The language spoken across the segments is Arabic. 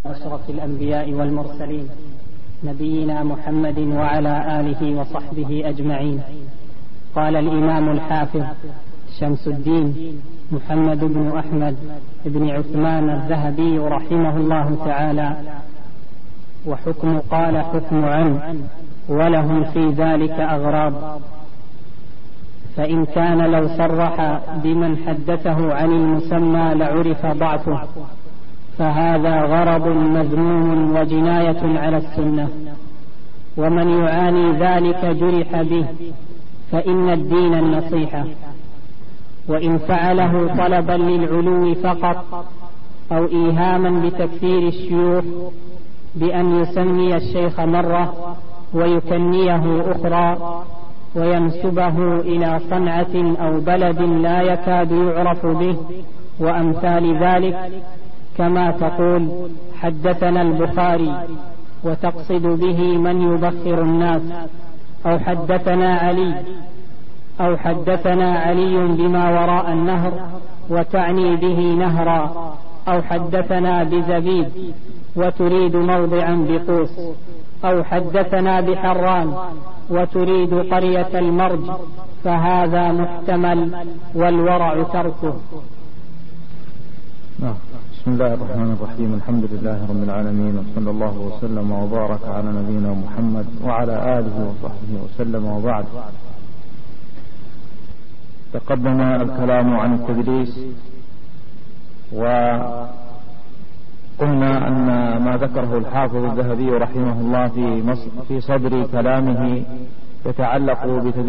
أشرف الأنبياء والمرسلين نبينا محمد وعلى آله وصحبه أجمعين. قال الإمام الحافظ شمس الدين محمد بن أحمد بن عثمان الذهبي رحمه الله تعالى: وحكم قال حكم عن، ولهم في ذلك أغراض. فإن كان لو صرح بمن حدثه عن المسمى لعرف ضعفه، فهذا غرض مذموم وجناية على السنة، ومن يعاني ذلك جرح به، فإن الدين النصيحة. وإن فعله طلبا للعلو فقط أو إيهاما بتكثير الشيوخ بأن يسمي الشيخ مرة ويكنيه أخرى وينسبه إلى صنعة أو بلد لا يكاد يعرف به وأمثال ذلك، كما تقول حدثنا البخاري وتقصد به من يبخر الناس، أو حدثنا علي بما وراء النهر وتعني به نهرا، أو حدثنا بزبيد وتريد موضعا بقوس، أو حدثنا بحران وتريد قرية المرج، فهذا محتمل والورع تركه. بسم الله الرحمن الرحيم. الحمد لله رب العالمين، وصلى الله وسلم وبارك على نبينا محمد وعلى آله وصحبه وسلم، وبعد. تقدم الكلام عن التدريس، وقلنا أن ما ذكره الحافظ الذهبي رحمه الله في صدر كلامه يتعلق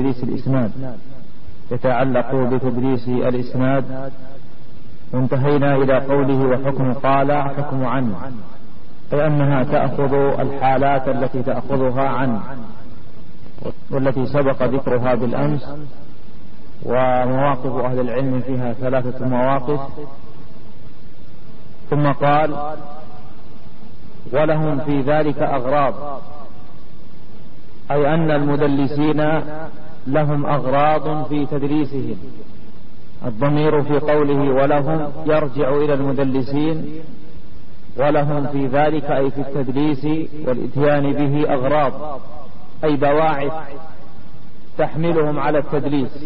بتدريس الإسناد، وانتهينا إلى قوله وحكم قال حكم عن، أي أنها تأخذ الحالات التي تأخذها عن، والتي سبق ذكرها بالأمس. ومواقف أهل العلم فيها 3 مواقف. ثم قال ولهم في ذلك أغراض، أي أن المدلسين لهم أغراض في تدريسهم. الضمير في قوله ولهم يرجع إلى المدلسين، ولهم في ذلك أي في التدليس والإتيان به أغراض، أي بواعث تحملهم على التدليس،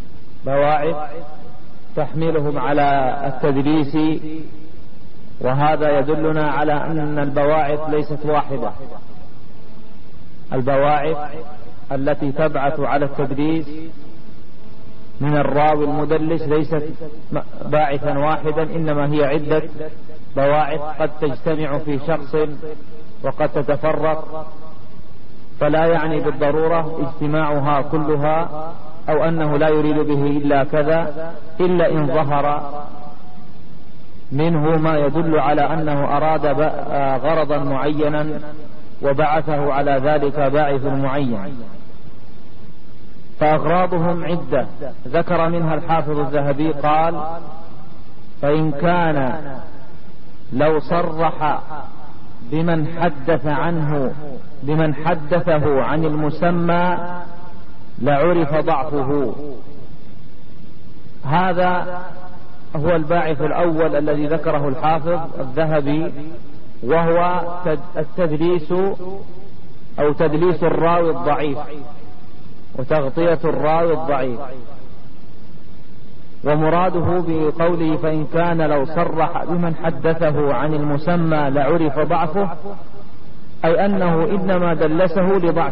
وهذا يدلنا على أن البواعث ليست واحدة. البواعث التي تبعث على التدليس من الراوي المدلس ليست باعثا واحدا، إنما هي عدة بواعث قد تجتمع في شخص وقد تتفرق، فلا يعني بالضرورة اجتماعها كلها أو أنه لا يريد به إلا كذا، إلا إن ظهر منه ما يدل على أنه أراد غرضا معينا وبعثه على ذلك باعث معين. فأغراضهم عدة ذكر منها الحافظ الذهبي، قال فإن كان لو صرح بمن حدثه عن المسمى لعرف ضعفه. هذا هو الباعث الأول الذي ذكره الحافظ الذهبي، وهو التدليس أو تدليس الراوي الضعيف وتغطية الراوي الضعيف. ومراده بقوله فإن كان لو صرح بمن حدثه عن المسمى لعرف ضعفه، أي أنه إنما دلسه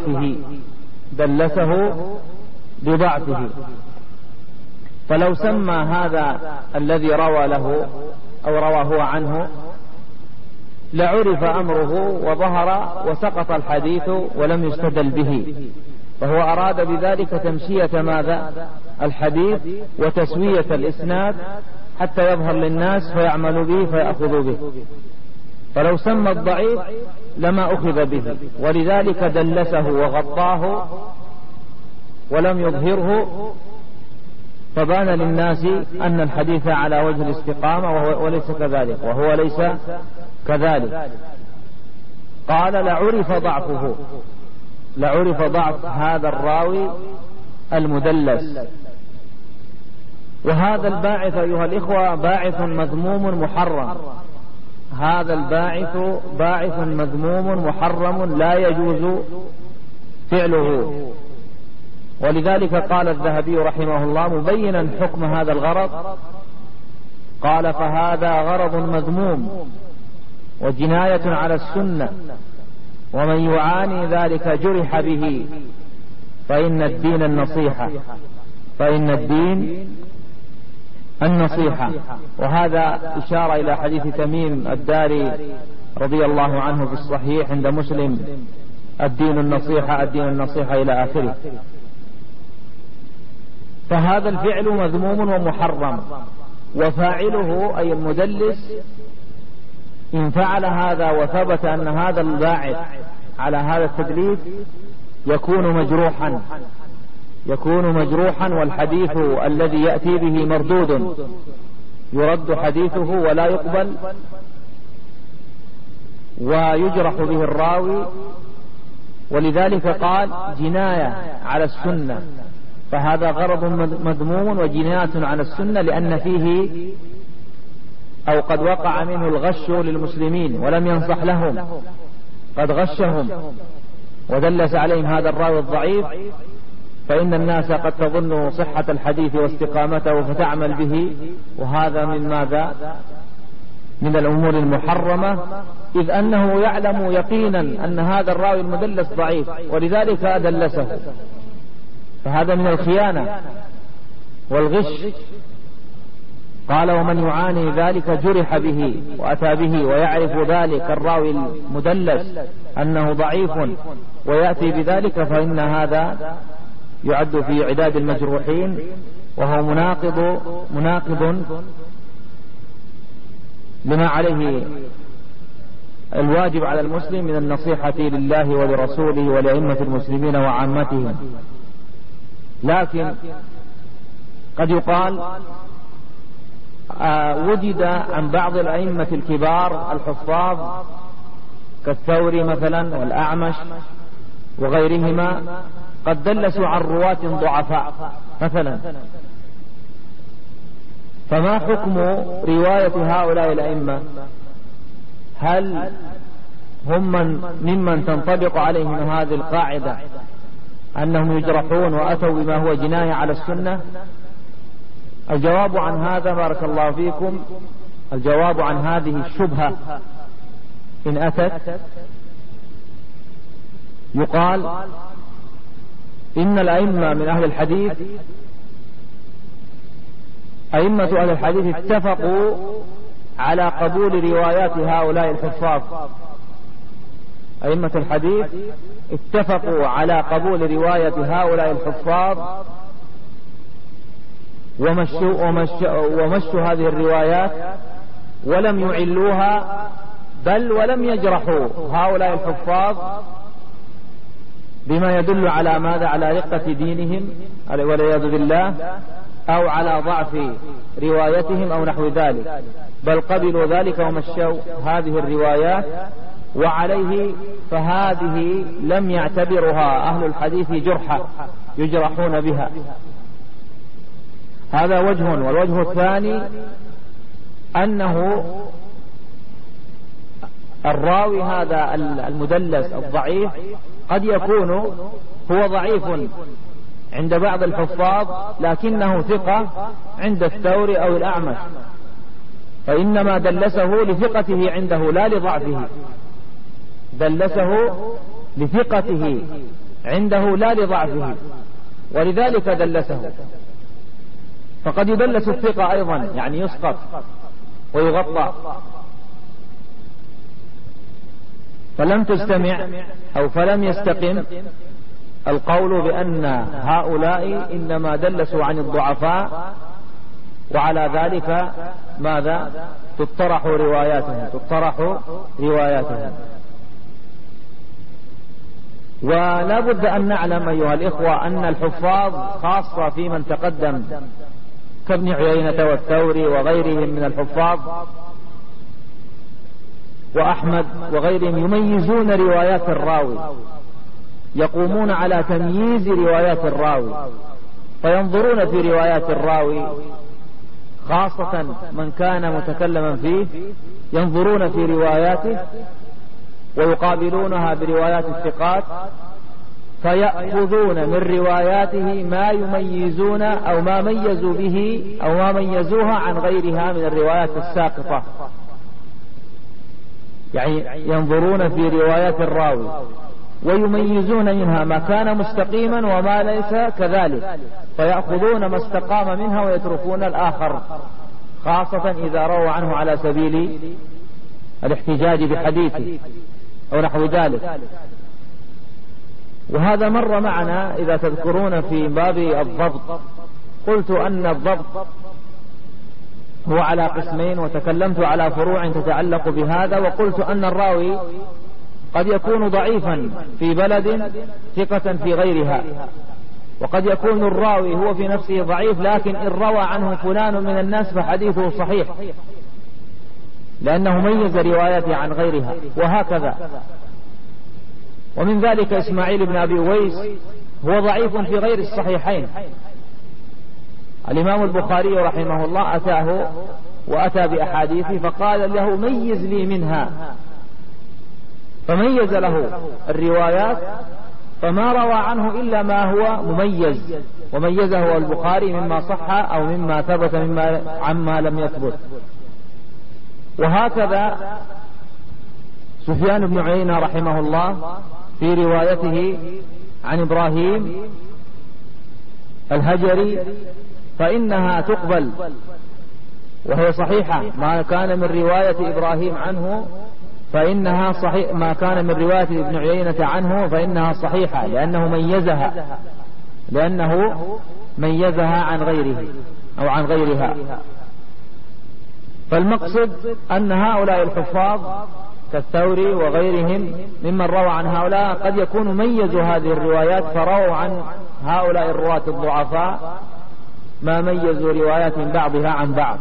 لضعفه. فلو سمى هذا الذي روى له أو روى هو عنه لعرف أمره وظهر وسقط الحديث ولم يستدل به، فهو أراد بذلك تمشية ماذا؟ الحديث وتسوية الإسناد حتى يظهر للناس فيعمل به فيأخذ به. فلو سمى الضعيف لما أخذ به، ولذلك دلسه وغطاه ولم يظهره، فبان للناس أن الحديث على وجه الاستقامة وهو ليس كذلك. قال لعرف ضعف هذا الراوي المدلس. وهذا الباعث أيها الإخوة باعث مذموم محرم. هذا الباعث باعث مذموم محرم لا يجوز فعله. ولذلك قال الذهبي رحمه الله مبينا حكم هذا الغرض، قال: فهذا غرض مذموم وجناية على السنة، ومن يعاني ذلك جرح به، فإن الدين النصيحة، فإن الدين النصيحة. وهذا إشارة إلى حديث تميم الداري رضي الله عنه في الصحيح عند مسلم: الدين النصيحة، الدين النصيحة، إلى آخره. فهذا الفعل مذموم ومحرم، وفاعله أي المدلس إن فعل هذا وثبت أن هذا الباعث على هذا التدليس يكون مجروحا، والحديث الذي يأتي به مردود، يرد حديثه ولا يقبل، ويجرح به الراوي. ولذلك قال: جناية على السنة، فهذا غرض مذموم وجناية على السنة، لأن فيه أو قد وقع منه الغش للمسلمين ولم ينصح لهم، قد غشهم ودلس عليهم هذا الراوي الضعيف، فإن الناس قد تظن صحة الحديث واستقامته فتعمل به، وهذا من ماذا؟ من الأمور المحرمة، إذ أنه يعلم يقينا أن هذا الراوي المدلس ضعيف ولذلك دلسه، فهذا من الخيانة والغش. قال: ومن يعاني ذلك جرح به، وأتى به ويعرف ذلك الراوي المدلس أنه ضعيف ويأتي بذلك، فإن هذا يعد في عداد المجروحين، وهو مناقض لما عليه الواجب على المسلم من النصيحة لله ولرسوله ولأئمة المسلمين وعامتهم. لكن قد يقال وجد عن بعض الأئمة الكبار الحفاظ كالثوري مثلا والأعمش وغيرهما قد دلسوا عن رواة ضعفاء مثلا، فما حكم رواية هؤلاء الأئمة؟ هل هم ممن تنطبق عليهم هذه القاعدة أنهم يجرحون وأتوا بما هو جناية على السنة؟ الجواب عن هذا بارك الله فيكم، الجواب عن هذه الشبهة إن أتت، يقال إن الأئمة من أهل الحديث، أئمة أهل الحديث اتفقوا على قبول روايات هؤلاء الحفاظ. أئمة الحديث اتفقوا على قبول رواية هؤلاء الحفاظ، ومشوا هذه الروايات ولم يعلوها، بل ولم يجرحوا هؤلاء الحفاظ بما يدل على ماذا؟ على رقة دينهم والعياذ بالله، أو على ضعف روايتهم أو نحو ذلك، بل قبلوا ذلك ومشوا هذه الروايات، وعليه فهذه لم يعتبرها أهل الحديث جرحا يجرحون بها. هذا وجه. والوجه الثاني أنه الراوي هذا المدلس الضعيف قد يكون هو ضعيف عند بعض الحفاظ لكنه ثقة عند الثوري أو الأعمش، فإنما دلسه لثقته عنده لا لضعفه، دلسه لثقته عنده لا لضعفه، ولذلك دلسه. فقد يدلس الثقة أيضا، يعني يسقط ويغطى. فلم تجتمع أو فلم يستقم القول بأن هؤلاء إنما دلسوا عن الضعفاء، وعلى ذلك ماذا؟ تطرح رواياتهم. ولا بد أن نعلم أيها الإخوة أن الحفاظ خاصة في من تقدم كابن عيينة والثوري وغيرهم من الحفاظ وأحمد وغيرهم يميزون روايات الراوي، يقومون على تمييز روايات الراوي، فينظرون في روايات الراوي خاصة من كان متكلما فيه ينظرون في رواياته ويقابلونها بروايات الثقات، فيأخذون من رواياته ما يميزون أو ما ميزوا به أو ما ميزوها عن غيرها من الروايات الساقطة. يعني ينظرون في روايات الراوي ويميزون منها ما كان مستقيما وما ليس كذلك، فيأخذون ما استقام منها ويتركون الآخر، خاصة إذا روى عنه على سبيل الاحتجاج بحديثه أو نحو ذلك. وهذا مر معنا إذا تذكرون في باب الضبط، قلت أن الضبط هو على قسمين، وتكلمت على فروع تتعلق بهذا، وقلت أن الراوي قد يكون ضعيفا في بلد ثقة في غيرها، وقد يكون الراوي هو في نفسه ضعيف لكن إن روى عنه فلان من الناس فحديثه صحيح لأنه ميز رواياته عن غيرها، وهكذا. ومن ذلك إسماعيل بن أبي أويس هو ضعيف في غير الصحيحين، الإمام البخاري رحمه الله أتاه وأتى بأحاديثه فقال له ميز لي منها، فميز له الروايات فما روى عنه إلا ما هو مميز، وميزه البخاري مما صح أو مما ثبت عما لم يثبت. وهكذا سفيان بن عيينة رحمه الله في روايته عن إبراهيم الهجري فإنها تقبل وهي صحيحة، ما كان من رواية إبراهيم عنه فإنها صحيح، ما كان من رواية ابن عيينة عنه فإنها صحيحة لأنه ميزها عن غيره أو عن غيرها. فالمقصد أن هؤلاء الحفاظ كالثوري وغيرهم ممن روى عن هؤلاء قد يكون ميزوا هذه الروايات فرووا عن هؤلاء الرواة الضعفاء ما ميزوا روايات بعضها عن بعض.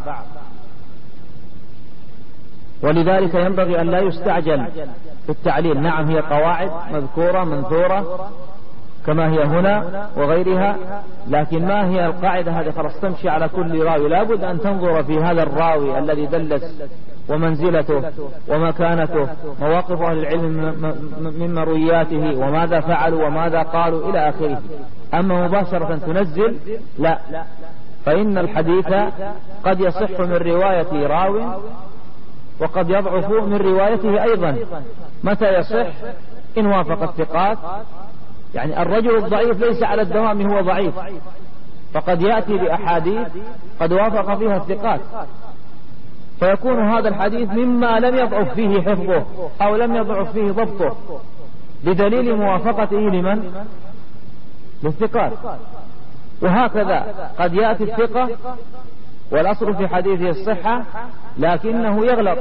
ولذلك ينبغي أن لا يستعجل في التعليل. نعم هي قواعد مذكورة منثورة كما هي هنا وغيرها، لكن ما هي القاعدة هذه خلاص تمشي على كل راوي؟ لابد أن تنظر في هذا الراوي الذي دلس ومنزلته ومكانته، مواقف أهل العلم من مروياته وماذا فعلوا وماذا قالوا إلى آخره. أما مباشرة تنزل لا، فإن الحديث قد يصح من رواية راو وقد يضعف من روايته أيضا. متى يصح؟ إن وافق الثقات. يعني الرجل الضعيف ليس على الدوام هو ضعيف، فقد يأتي بأحاديث قد وافق فيها الثقات، فيكون هذا الحديث مما لم يضعف فيه حفظه أو لم يضعف فيه ضبطه بدليل موافقته لمن؟ للثقات. وهكذا قد يأتي الثقة والأصل في حديثه الصحة لكنه يغلط،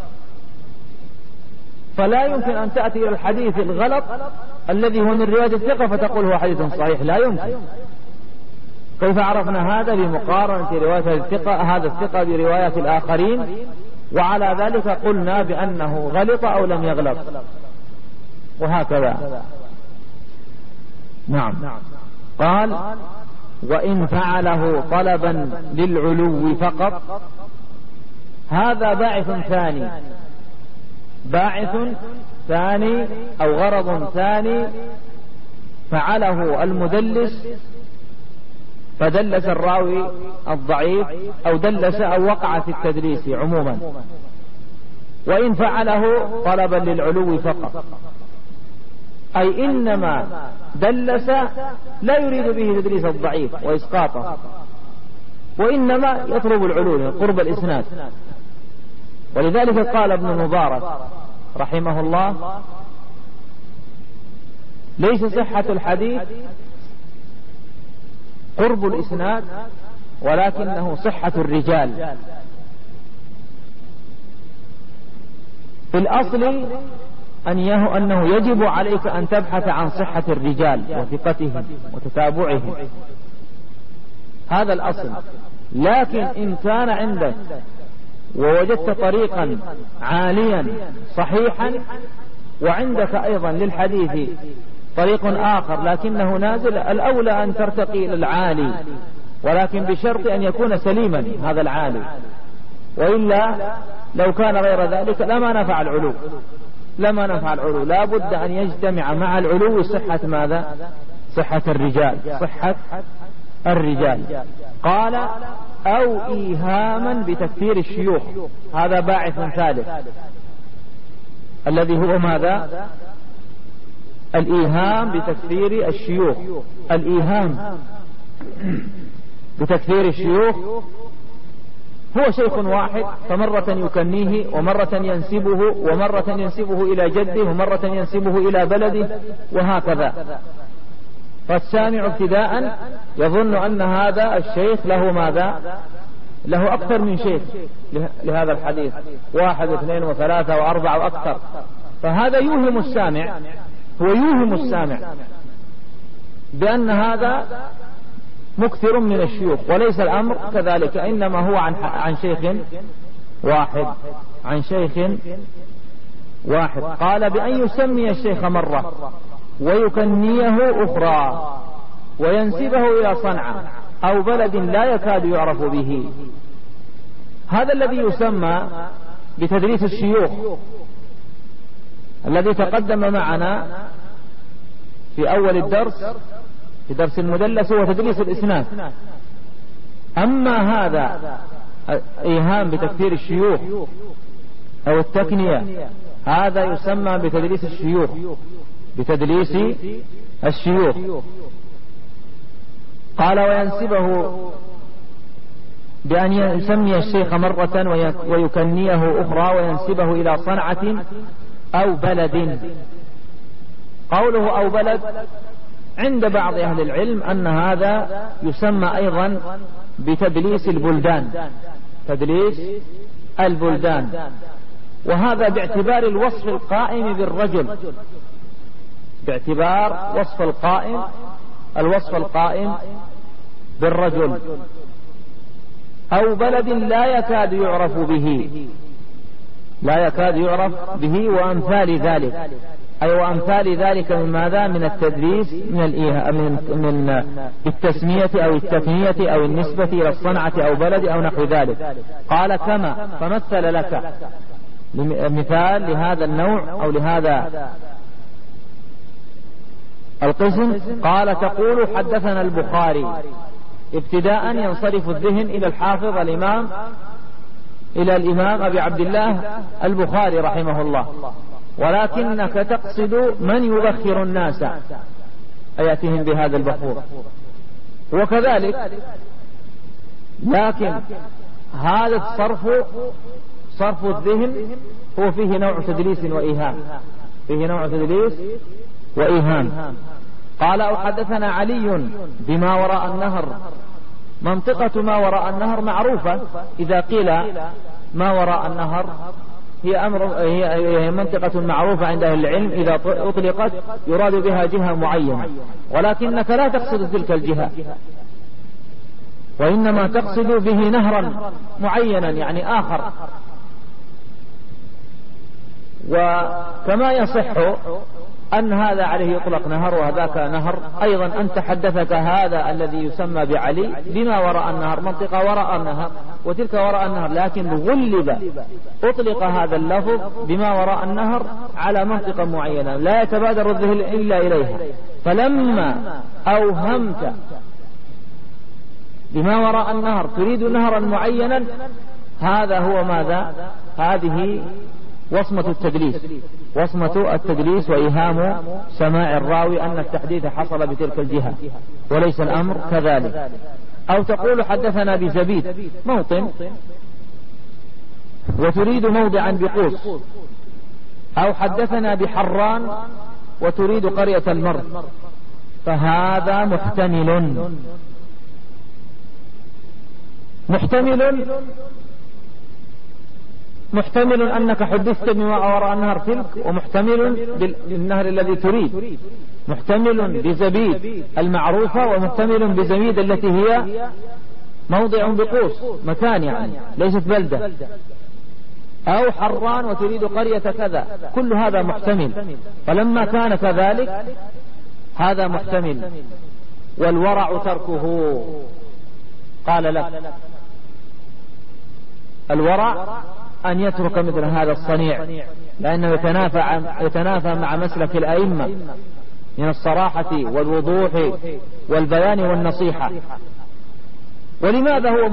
فلا يمكن أن تأتي إلى الحديث الغلط الذي هو من رواية الثقة فتقول هو حديث صحيح، لا يمكن. كيف عرفنا هذا؟ بمقارنة رواية الثقة هذا الثقة برواية الآخرين، وعلى ذلك قلنا بأنه غلط أو لم يغلط، وهكذا. نعم. قال وإن فعله طلبا للعلو فقط، هذا باعث ثاني أو غرض ثاني فعله المدلس، فدلس الراوي الضعيف أو دلس أو وقع في التدليس عموما. وإن فعله طلبا للعلو فقط، أي إنما دلس لا يريد به تدليس الضعيف وإسقاطه، وإنما يطلب العلو قرب الإسناد. ولذلك قال ابن المبارك رحمه الله ليس صحة الحديث قرب الإسناد ولكنه صحة الرجال. في الأصل أنه يجب عليك أن تبحث عن صحة الرجال وثقتهم وتتابعهم، هذا الأصل. لكن إن كان عندك ووجدت طريقا عاليا صحيحا وعندك أيضا للحديث طريق آخر لكنه نازل، الأولى أن ترتقي إلى العالي ولكن بشرط أن يكون سليما هذا العالي، وإلا لو كان غير ذلك لما نفع العلو، لا بد أن يجتمع مع العلو صحة ماذا؟ صحة الرجال. قال أو إيهاما بتكفير الشيوخ، هذا باعث ثالث الذي هو ماذا؟ الإيهام بتكفير الشيوخ. الإيهام بتكفير الشيوخ هو شيخ واحد فمرة يكنيه ومرة ينسبه إلى جده ومرة ينسبه إلى بلده وهكذا، فالسامع ابتداء يظن أن هذا الشيخ له ماذا؟ له أكثر من شيخ لهذا الحديث، 1 و2 و3 و4 وأكثر، فهذا يوهم السامع بأن هذا مكثر من الشيوخ، وليس الأمر كذلك، إنما هو عن شيخ واحد. قال بأن يسمي الشيخ مرة ويكنيه أخرى وينسبه إلى صنعاء أو بلد لا يكاد يعرف به. هذا الذي يسمى بتدريس الشيوخ الذي تقدم معنا في أول الدرس في درس المدلس هو تدريس الإسناد. أما هذا إيهام بتكفير الشيوخ أو التكنية هذا يسمى بتدريس الشيوخ. قال وينسبه بأن يسمي الشيخ مرة ويكنيه أخرى وينسبه إلى صنعة أو بلد. قوله أو بلد عند بعض أهل العلم أن هذا يسمى أيضا بتدليس البلدان، وهذا باعتبار الوصف القائم بالرجل، باعتبار الوصف القائم بالرجل. أو بلد لا يكاد يعرف به وأمثال ذلك، أي وأمثال ذلك من ماذا؟ من التدليس من التسمية أو التكنية أو النسبة إلى الصنعة أو بلد أو نحو ذلك. قال كما، فمثل لك مثال لهذا النوع أو لهذا القسم. قال تقول حدثنا البخاري، ابتداء ينصرف الذهن إلى الحافظ إلى الإمام أبي عبد الله البخاري رحمه الله، ولكنك تقصد من يبخر الناس أياتهم بهذا البخور، وكذلك لكن هذا صرف الذهن هو فيه نوع تدليس وإيهام. قال أو حدثنا علي بما وراء النهر. منطقة ما وراء النهر معروفة، إذا قيل ما وراء النهر هي منطقة معروفة عند أهل العلم، إذا أطلقت يراد بها جهة معينة، ولكنك لا تقصد تلك الجهة، وإنما تقصد به نهرا معينا يعني آخر. وكما يصح أن هذا عليه يطلق نهر وهذاك نهر، أيضا أنت حدثك هذا الذي يسمى بعلي بما وراء النهر، منطقة وراء النهر وتلك وراء النهر، لكن غلب أطلق هذا اللفظ بما وراء النهر على منطقة معينة لا يتبادر الذهن إلا إليها، فلما أوهمت بما وراء النهر تريد نهرا معينا، هذا هو ماذا؟ هذه وصمة التدليس وإيهام سماع الراوي أن التحديث حصل بتلك الجهة، وليس الأمر كذلك. أو تقول حدثنا بزبيد موطن وتريد موضعا بقوس، أو حدثنا بحران وتريد قرية المر، فهذا محتمل أنك حدثت بما وراء النهر تلك، ومحتمل بالنهر الذي تريد، محتمل بزبيد المعروفة ومحتمل بزبيد التي هي موضع بقوس مكان يعني ليست بلدة، أو حران وتريد قرية كذا، كل هذا محتمل. فلما كان كذلك هذا محتمل. والورع تركه، قال لك الورع أن يترك مثل هذا الصنيع، لأنه يتنافى مع مسلك الأئمة من الصراحة والوضوح والبيان والنصيحة. ولماذا هو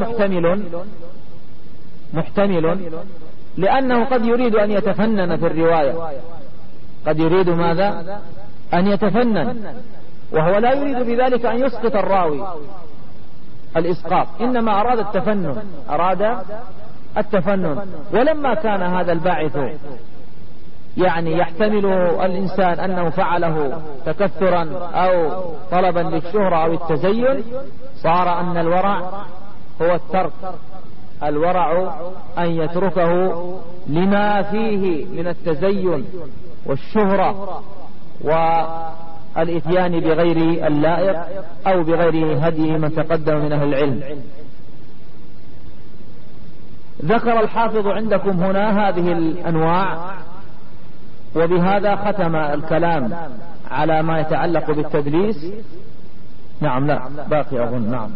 محتمل؟ لأنه قد يريد أن يتفنن في الرواية، قد يريد ماذا؟ أن يتفنن، وهو لا يريد بذلك أن يسقط الراوي الإسقاط، إنما أراد التفنن. ولما كان هذا الباعث يعني يحتمل الإنسان أنه فعله تكثرا أو طلبا للشهرة أو التزين، صار أن الورع هو الترك، الورع أن يتركه لما فيه من التزين والشهرة والإتيان بغير اللائق أو بغير هدي من تقدم من أهل العلم. ذكر الحافظ عندكم هنا هذه الأنواع، وبهذا ختم الكلام على ما يتعلق بالتدليس. نعم، لا باقي أظن. نعم،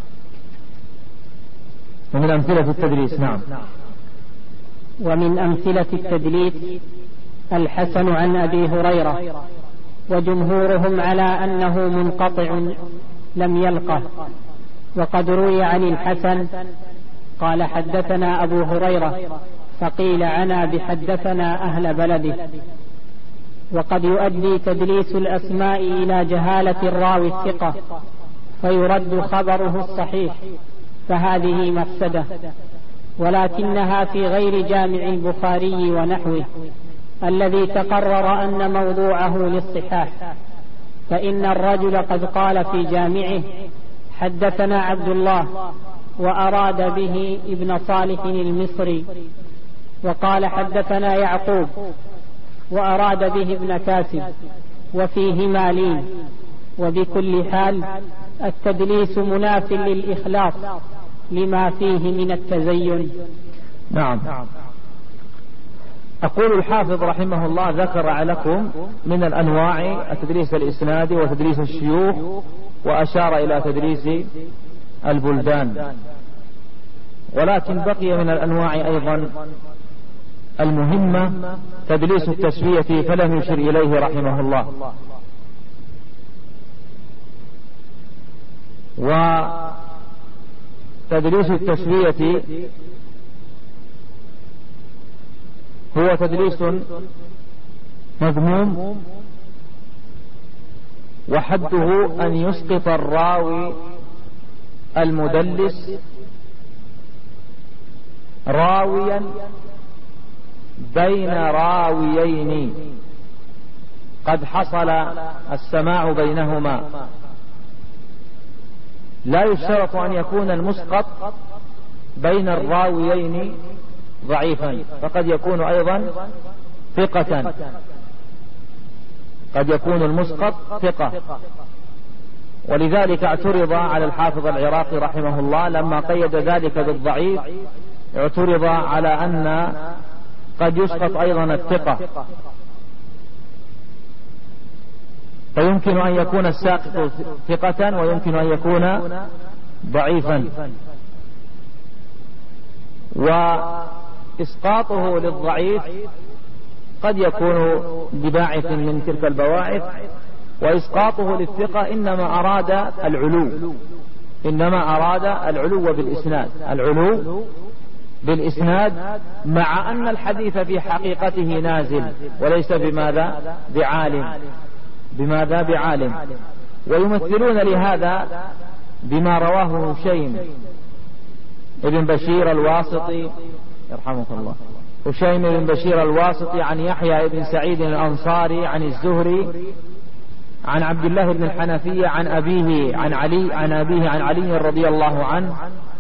ومن أمثلة التدليس. نعم، ومن أمثلة التدليس الحسن عن أبي هريرة، وجمهورهم على أنه منقطع لم يلقه. وقد روي عن الحسن قال حدثنا أبو هريرة، فقيل عنا بحدثنا أهل بلده. وقد يؤدي تدليس الأسماء إلى جهالة الراوي الثقة فيرد خبره الصحيح، فهذه مفسدة، ولكنها في غير جامع البخاري ونحوه الذي تقرر أن موضوعه للصحاح. فإن الرجل قد قال في جامعه حدثنا عبد الله، وأراد به ابن صالح المصري، وقال حدثنا يعقوب، وأراد به ابن كاسب، وفيهما لين. وبكل حال التدليس مناف للإخلاص لما فيه من التزين. نعم. أقول الحافظ رحمه الله ذكر لكم من الأنواع التدليس الإسنادي وتدليس الشيوخ، وأشار إلى تدليس البلدان، ولكن بقي من الأنواع أيضا المهمة تدليس التسوية، فلم يشر إليه رحمه الله. وتدليس التسوية هو تدليس مذموم، وحده أن يسقط الراوي المدلس راويا بين راويين قد حصل السماع بينهما. لا يشترط أن يكون المسقط بين الراويين ضعيفا، فقد يكون أيضا ثقة، قد يكون المسقط ثقة. ولذلك اعترض على الحافظ العراقي رحمه الله لما قيد ذلك بالضعيف، اعترض على أن قد يسقط أيضا الثقة، فيمكن أن يكون الساقط ثقة ويمكن أن يكون ضعيفا. وإسقاطه للضعيف قد يكون بباعث من تلك البواعث، وإسقاطه للثقة إنما أراد العلو بالإسناد، مع أن الحديث في حقيقته نازل وليس بعالم. ويمثلون لهذا بما رواه هشيم ابن بشير الواسطي يرحمك الله، هشيم بن بشير الواسطي عن يحيى بن سعيد الأنصاري عن الزهري عن عبد الله بن الحنفية عن أبيه عن علي رضي الله عنه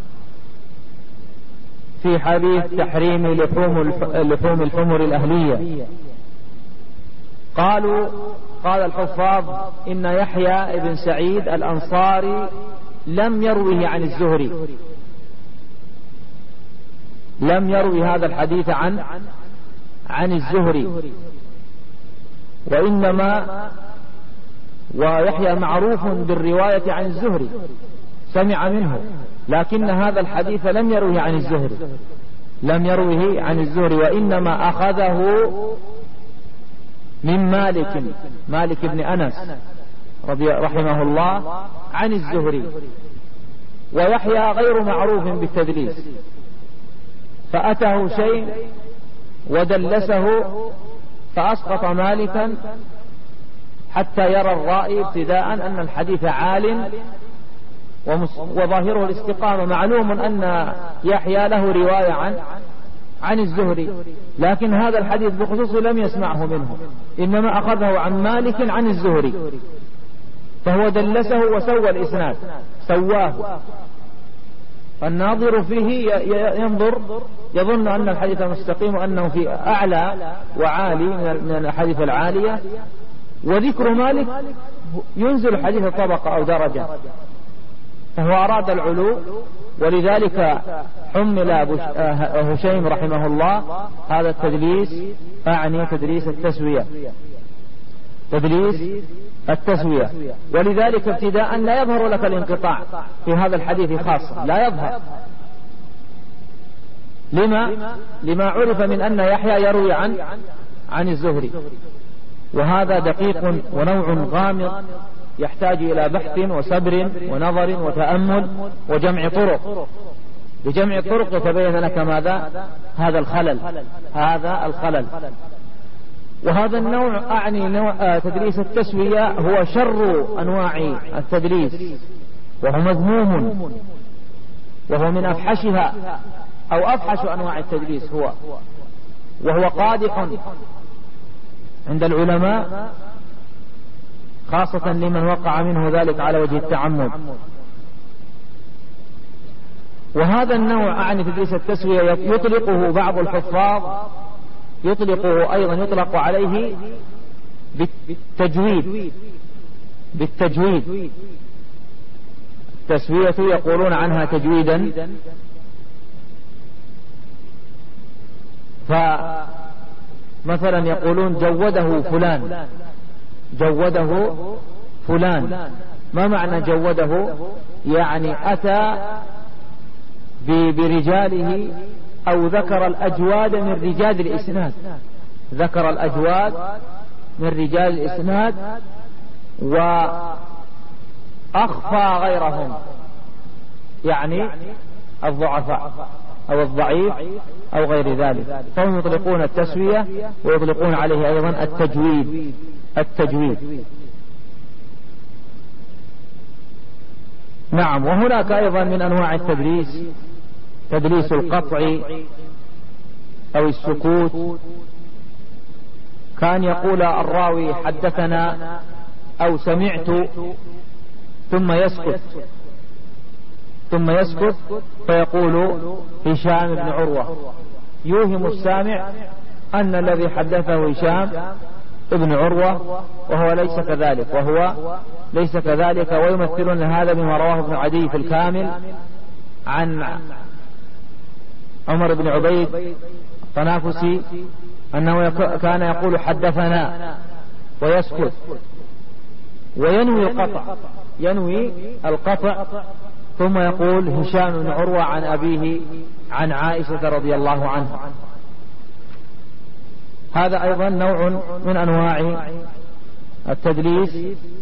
في حديث تحريم لحوم الحمر الأهلية. قال الحفاظ إن يحيى بن سعيد الأنصاري لم يروه عن الزهري، لم يروي هذا الحديث عن الزهري، ويحيى معروف بالرواية عن الزهري، سمع منه، لكن هذا الحديث لم يروه عن الزهري، لم يروه عن الزهري، وإنما أخذه من مالك بن أنس رحمه الله عن الزهري. ويحيى غير معروف بالتدليس، فأتاه شيء ودلسه فأسقط مالكا حتى يرى الرائي ابتداء أن الحديث عال وظاهره الاستقامة. معلوم أن يحيى له رواية عن الزهري، لكن هذا الحديث بخصوصه لم يسمعه منه، إنما أخذه عن مالك عن الزهري، فهو دلسه وسوى الإسناد، سواه. الناظر فيه ينظر يظن أن الحديث مستقيم وأنه في أعلى وعالي من الحديث العالية، وذكر مالك ينزل حديث طبقة أو درجة، فهو أراد العلو، ولذلك حمل هشيم رحمه الله هذا التدليس، أعني تدليس التسوية، تدليس التسوية. ولذلك ابتداء لا يظهر لك الانقطاع في هذا الحديث خاصة، لا يظهر. لما عرف من أن يحيى يروي عن الزهري، وهذا دقيق ونوع غامض يحتاج إلى بحث وصبر ونظر وتأمل وجمع طرق. بجمع طرق يتبين لك ماذا؟ هذا الخلل. وهذا النوع أعني نوع تدليس التسوية هو شر أنواع التدليس، وهو مذموم، وهو من أفحشها أو أفحش أنواع التدليس وهو قادح عند العلماء، خاصة لمن وقع منه ذلك على وجه التعمد. وهذا النوع أعني تدليس التسوية يطلقه بعض الحفاظ، يطلق عليه بالتجويد. التسوية يقولون عنها تجويدا، فمثلا يقولون جوده فلان. ما معنى جوده؟ يعني أتى برجاله أو ذكر الأجواد من رجال الإسناد، وأخفى غيرهم، يعني الضعفاء أو الضعيف أو غير ذلك، فهم يطلقون التسوية ويطلقون عليه أيضا التجويد. نعم. وهناك أيضا من أنواع التدليس تدليس القطع أو السكوت. كان يقول الراوي حدثنا أو سمعت ثم يسكت فيقول هشام بن عروة، يوهم السامع أن الذي حدثه هشام ابن عروة وهو ليس كذلك. ويمثلون هذا بما رواه ابن عدي في الكامل عن عمر بن عبيد الطنافسي أنه كان يقول حدثنا ويسكت، وينوي القطع ثم يقول هشام بن عروة عن أبيه عن عائشة رضي الله عنها. هذا أيضا نوع من أنواع التدليس.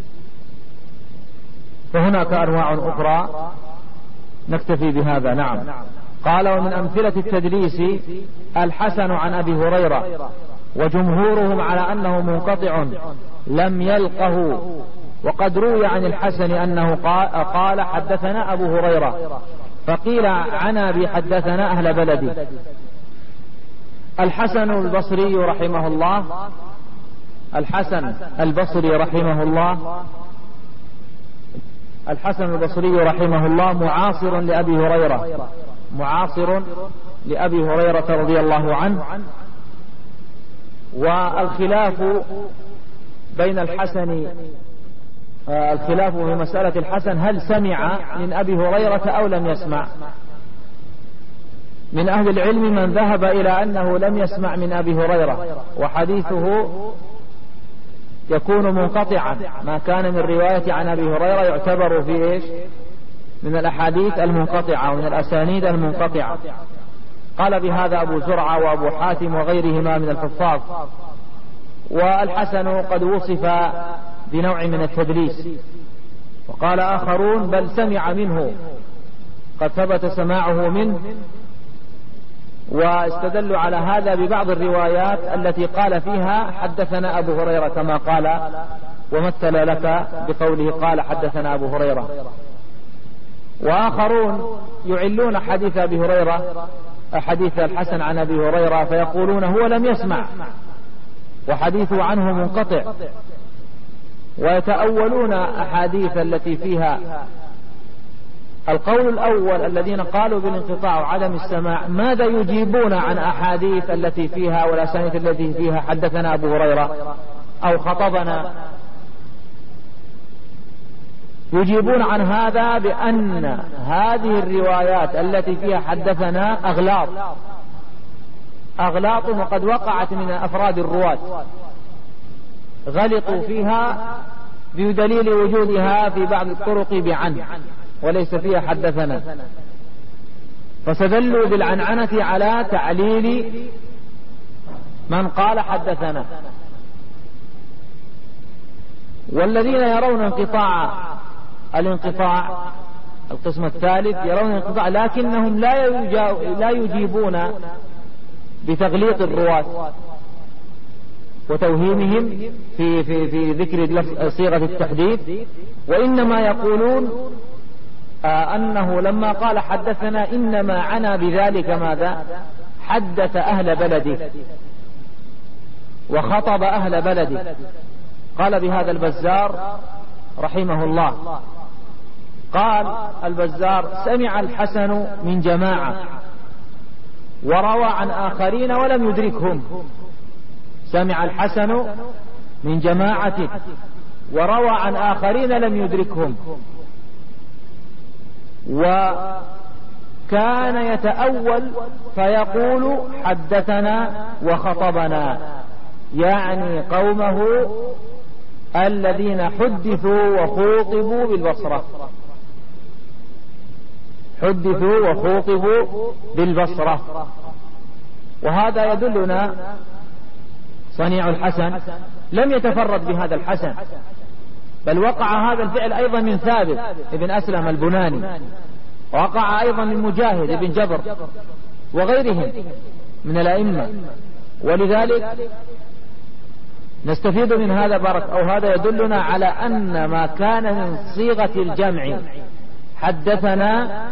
وهناك أنواع أخرى نكتفي بهذا. نعم. قال: ومن أمثلة التدليس الحسن عن أبي هريرة، وجمهورهم على أنه منقطع لم يلقه. وقد روي عن الحسن أنه قال حدثنا أبو هريرة، فقيل عن أبي حدثنا أهل بلدي. الحسن البصري رحمه الله معاصر لأبي هريرة رضي الله عنه. والخلاف بين الخلاف في مسألة الحسن، هل سمع من أبي هريرة أو لم يسمع؟ من أهل العلم من ذهب إلى أنه لم يسمع من أبي هريرة، وحديثه يكون منقطعا. ما كان من رواية عن أبي هريرة يعتبر من الأحاديث المنقطعة ومن الأسانيد المنقطعة. قال بهذا أبو زرعة وأبو حاتم وغيرهما من الحفاظ. والحسن قد وصف بنوع من التدليس، وقال آخرون بل سمع منه، قد ثبت سماعه منه، واستدلوا على هذا ببعض الروايات التي قال فيها حدثنا أبو هريرة كما قال، ومثل لك بقوله قال حدثنا أبو هريرة. وآخرون يعلون حديث أبي هريرة، حديث الحسن عن أبي هريرة، فيقولون هو لم يسمع وحديثه عنه منقطع، ويتأولون أحاديث التي فيها. القول الأول الذين قالوا بالانقطاع وعدم السماع ماذا يجيبون عن أحاديث التي فيها والأسانيد التي فيها حدثنا أبو هريرة أو خطبنا؟ يجيبون عن هذا بأن هذه الروايات التي فيها حدثنا أغلاط وقد وقعت من أفراد الرواة، غلطوا فيها بدليل وجودها في بعض الطرق بعن وليس فيها حدثنا، فاستدلوا بالعنعنة على تعليل من قال حدثنا. والذين يرون الانقطاع القسم الثالث يرون الانقطاع، لكنهم لا يجيبون بتغليط الرواة وتوهيمهم في ذكر صيغة التحديث، وإنما يقولون أنه لما قال حدثنا إنما عنا بذلك ماذا؟ حدث أهل بلده وخطب أهل بلده. قال بهذا البزار رحمه الله، قال البزار سمع الحسن من جماعة وروى عن آخرين ولم يدركهم. سمع الحسن من جماعة وروى عن آخرين لم يدركهم. وكان يتأول فيقول حدثنا وخطبنا، يعني قومه الذين حدثوا وخوطبوا بالبصرة، حدثوا وخوطبوا بالبصرة. وهذا يدلنا صنيع الحسن لم يتفرد بهذا الحسن، بل وقع هذا الفعل أيضا من ثابت ابن أسلم البناني، وقع أيضا من مجاهد ابن جبر وغيرهم من الأئمة. ولذلك نستفيد من هذا هذا يدلنا على أن ما كان من صيغة الجمع حدثنا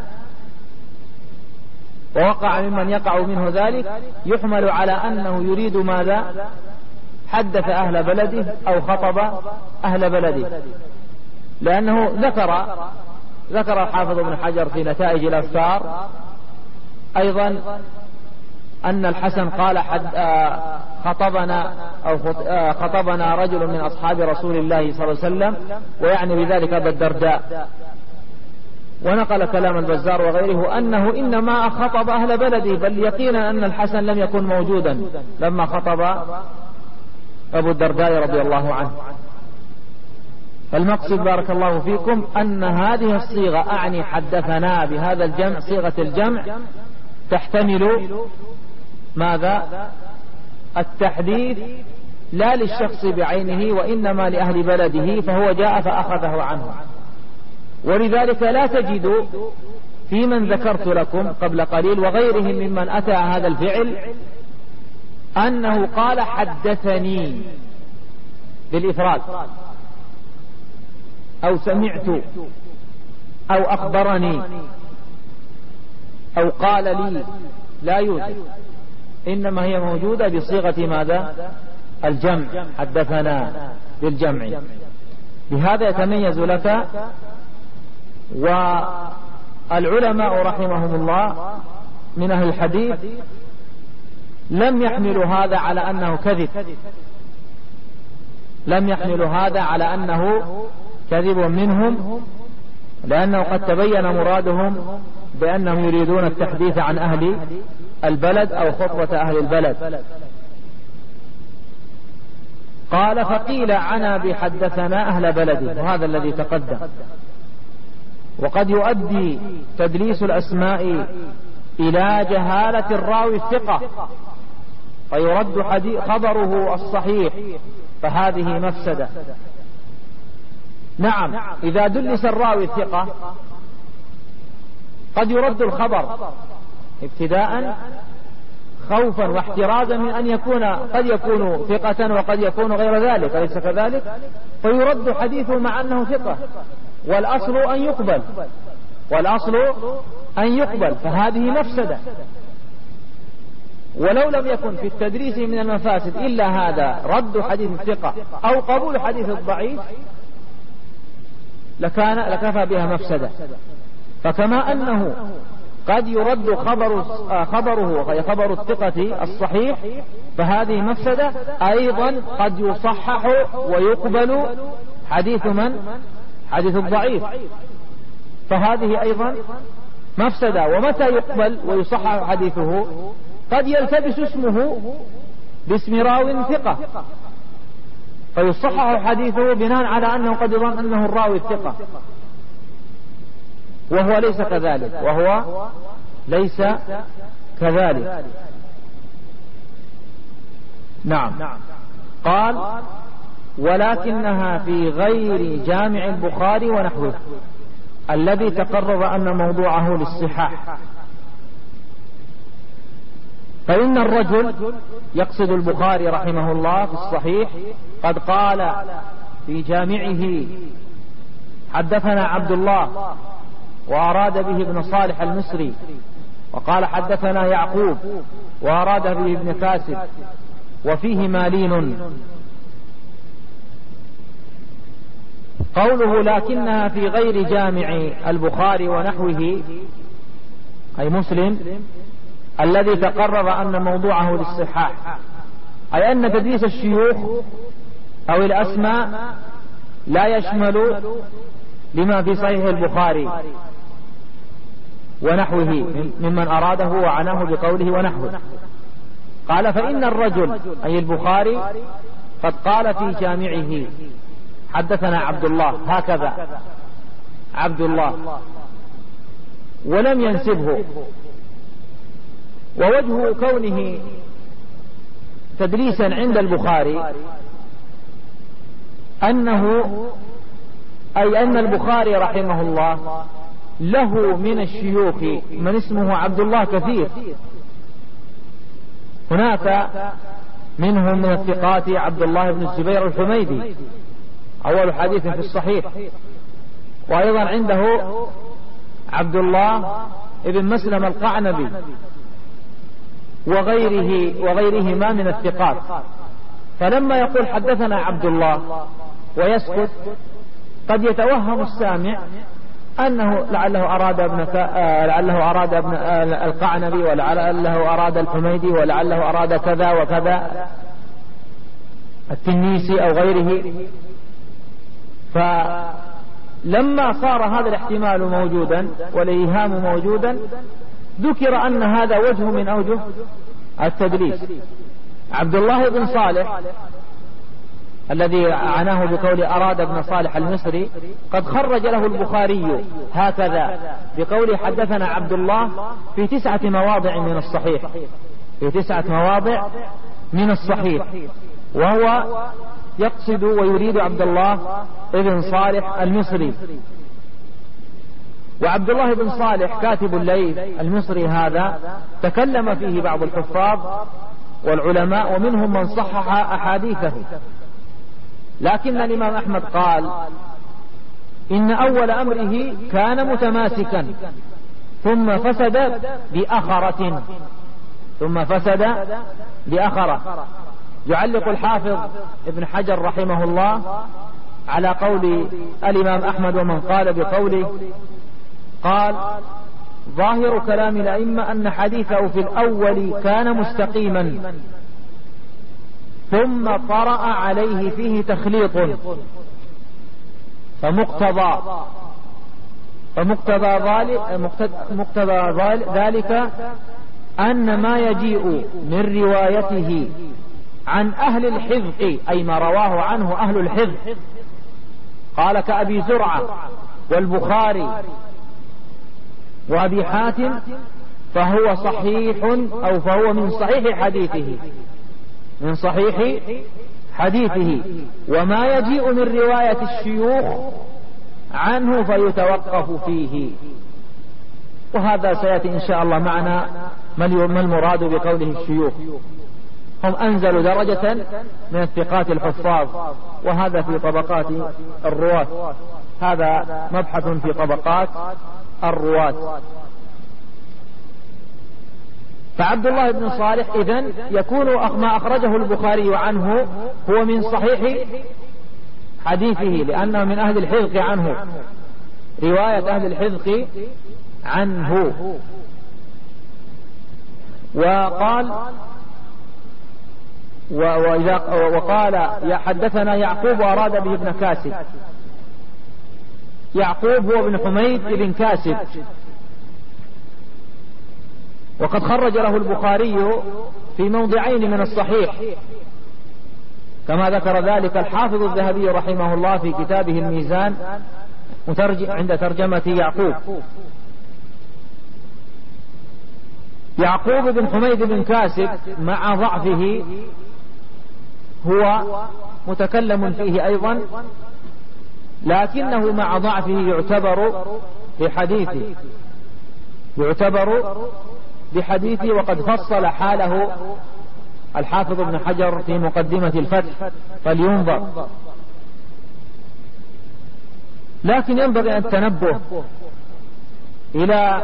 ووقع ممن يقع منه ذلك يحمل على أنه يريد ماذا؟ حدث أهل بلده أو خطب أهل بلده، لأنه ذكر الحافظ ابن حجر في نتائج الأذكار أيضا أن الحسن قال خطبنا رجل من أصحاب رسول الله صلى الله عليه وسلم، ويعني بذلك أبا الدرداء. ونقل كلام البزار وغيره أنه إنما خطب أهل بلده، بل يقينا أن الحسن لم يكن موجودا لما خطب أبو الدرداء رضي الله عنه. فالمقصد بارك الله فيكم أن هذه الصيغة أعني حدثنا بهذا الجمع، صيغة الجمع تحتمل ماذا؟ التحديث لا للشخص بعينه وإنما لأهل بلده، فهو جاء فأخذه عنه. ولذلك لا تجد في من ذكرت لكم قبل قليل وغيرهم ممن أتى هذا الفعل أنه قال حدثني بالإفراد أو سمعت أو أخبرني أو قال لي، لا يوجد، إنما هي موجودة بصيغة ماذا؟ الجمع، حدثنا بالجمع. بهذا يتميز لك. والعلماء رحمهم الله من أهل الحديث لم يحملوا هذا على أنه كذب، لم يحملوا هذا على أنه كذب منهم، لأنه قد تبين مرادهم بأنهم يريدون التحديث عن أهل البلد أو خطبة أهل البلد. قال فقيل عنا بحدثنا أهل بلده، وهذا الذي تقدم. وقد يؤدي تدليس الأسماء إلى جهالة الراوي الثقة فيرد خبره الصحيح، فهذه مفسدة. نعم، إذا دلس الراوي الثقة قد يرد الخبر ابتداء خوفا واحترازا من أن قد يكون ثقة وقد يكون غير ذلك، أليس كذلك؟ فيرد حديثه مع أنه ثقة، والأصل أن يقبل، فهذه مفسدة. ولو لم يكن في التدريس من المفاسد إلا هذا، رد حديث الثقة أو قبول حديث الضعيف، لكفى بها مفسدة. فكما أنه قد يرد خبر الثقة الصحيح فهذه مفسدة، أيضا قد يصحح ويقبل حديث حديث الضعيف، فهذه أيضا مفسدة. ومتى يقبل ويصحح حديثه؟ قد يلتبس اسمه باسم راو ثقة فيصحح حديثه بناء على أنه قد يظن أنه الراوي الثقة، وهو ليس كذلك. نعم. قال: ولكنها في غير جامع البخاري ونحوه الذي تقرر أن موضوعه للصحاح. فإن الرجل يقصد البخاري رحمه الله في الصحيح قد قال في جامعه: حدثنا عبد الله، وأراد به ابن صالح المصري، وقال حدثنا يعقوب وأراد به ابن كاسب، وفيه مالين. قوله لكنها في غير جامع البخاري ونحوه أي مسلم الذي تقرر أن موضوعه للصحاح، أي أن تدليس الشيوخ أو الأسماء لا يشمل لما في صحيح البخاري ونحوه ممن أراده وعناه بقوله ونحوه. قال: فإن الرجل أي البخاري قد قال في جامعه: حدثنا عبد الله، هكذا عبد الله، ولم ينسبه. ووجه كونه تدليسا عند البخاري أن البخاري رحمه الله له من الشيوخ من اسمه عبد الله كثير، هناك منهم من الثقات عبد الله بن الزبير الحميدي أول حديث في الصحيح، وأيضا عنده عبد الله ابن مسلم القعنبي وغيرهما من الثقات. فلما يقول حدثنا عبد الله ويسكت قد يتوهم السامع أنه لعله أراد ابن القعنبي، ولعله أراد الحميدي، ولعله أراد كذا وكذا التنيسي أو غيره. فلما صار هذا الاحتمال موجودا والإيهام موجودا ذكر أن هذا وجه من أوجه التدليس. عبد الله بن صالح الذي عناه بقول أراد ابن صالح المصري قد خرج له البخاري هكذا بقول حدثنا عبد الله في 9 مواضع من الصحيح، في 9 مواضع من الصحيح، وهو يقصد ويريد عبد الله ابن صالح المصري. وعبد الله بن صالح كاتب الليث المصري هذا تكلم فيه بعض الحفاظ والعلماء ومنهم من صحح أحاديثه، لكن الإمام أحمد قال إن أول أمره كان متماسكا ثم فسد بأخرة. يعلق الحافظ ابن حجر رحمه الله على قول الإمام أحمد ومن قال بقوله، قال: ظاهر كلام الأئمة أن حديثه في الأول كان مستقيما ثم طرأ عليه فيه تخليط، فمقتضى ذلك أن ما يجيء من روايته عن أهل الحذق أي ما رواه عنه أهل الحذق، قال كأبي زرعة والبخاري وأبي حاتم فهو صحيح أو فهو من صحيح حديثه، من صحيح حديثه. وما يجيء من رواية الشيوخ عنه فيتوقف فيه. وهذا سيأتي إن شاء الله معنا ما المراد بقوله الشيوخ. هم أنزلوا درجة من الثقات الحفاظ، وهذا في طبقات الرواة، هذا مبحث في طبقات الرواة. فعبد الله بن صالح إذن يكون ما أخرجه البخاري عنه هو من صحيح حديثه، لأنه من أهل الحذق عنه، رواية أهل الحذق عنه. وقال حدثنا يعقوب وأراد به ابن كاسب. يعقوب هو ابن حميد بن كاسب، وقد خرج له البخاري في موضعين من الصحيح، كما ذكر ذلك الحافظ الذهبي رحمه الله في كتابه الميزان عند ترجمة يعقوب. يعقوب بن حميد بن كاسب مع ضعفه هو متكلم فيه أيضا، لكنه مع ضعفه يعتبر بحديثه، وقد فصل حاله الحافظ ابن حجر في مقدمة الفتح فلينظر. لكن ينبغي أن التنبه إلى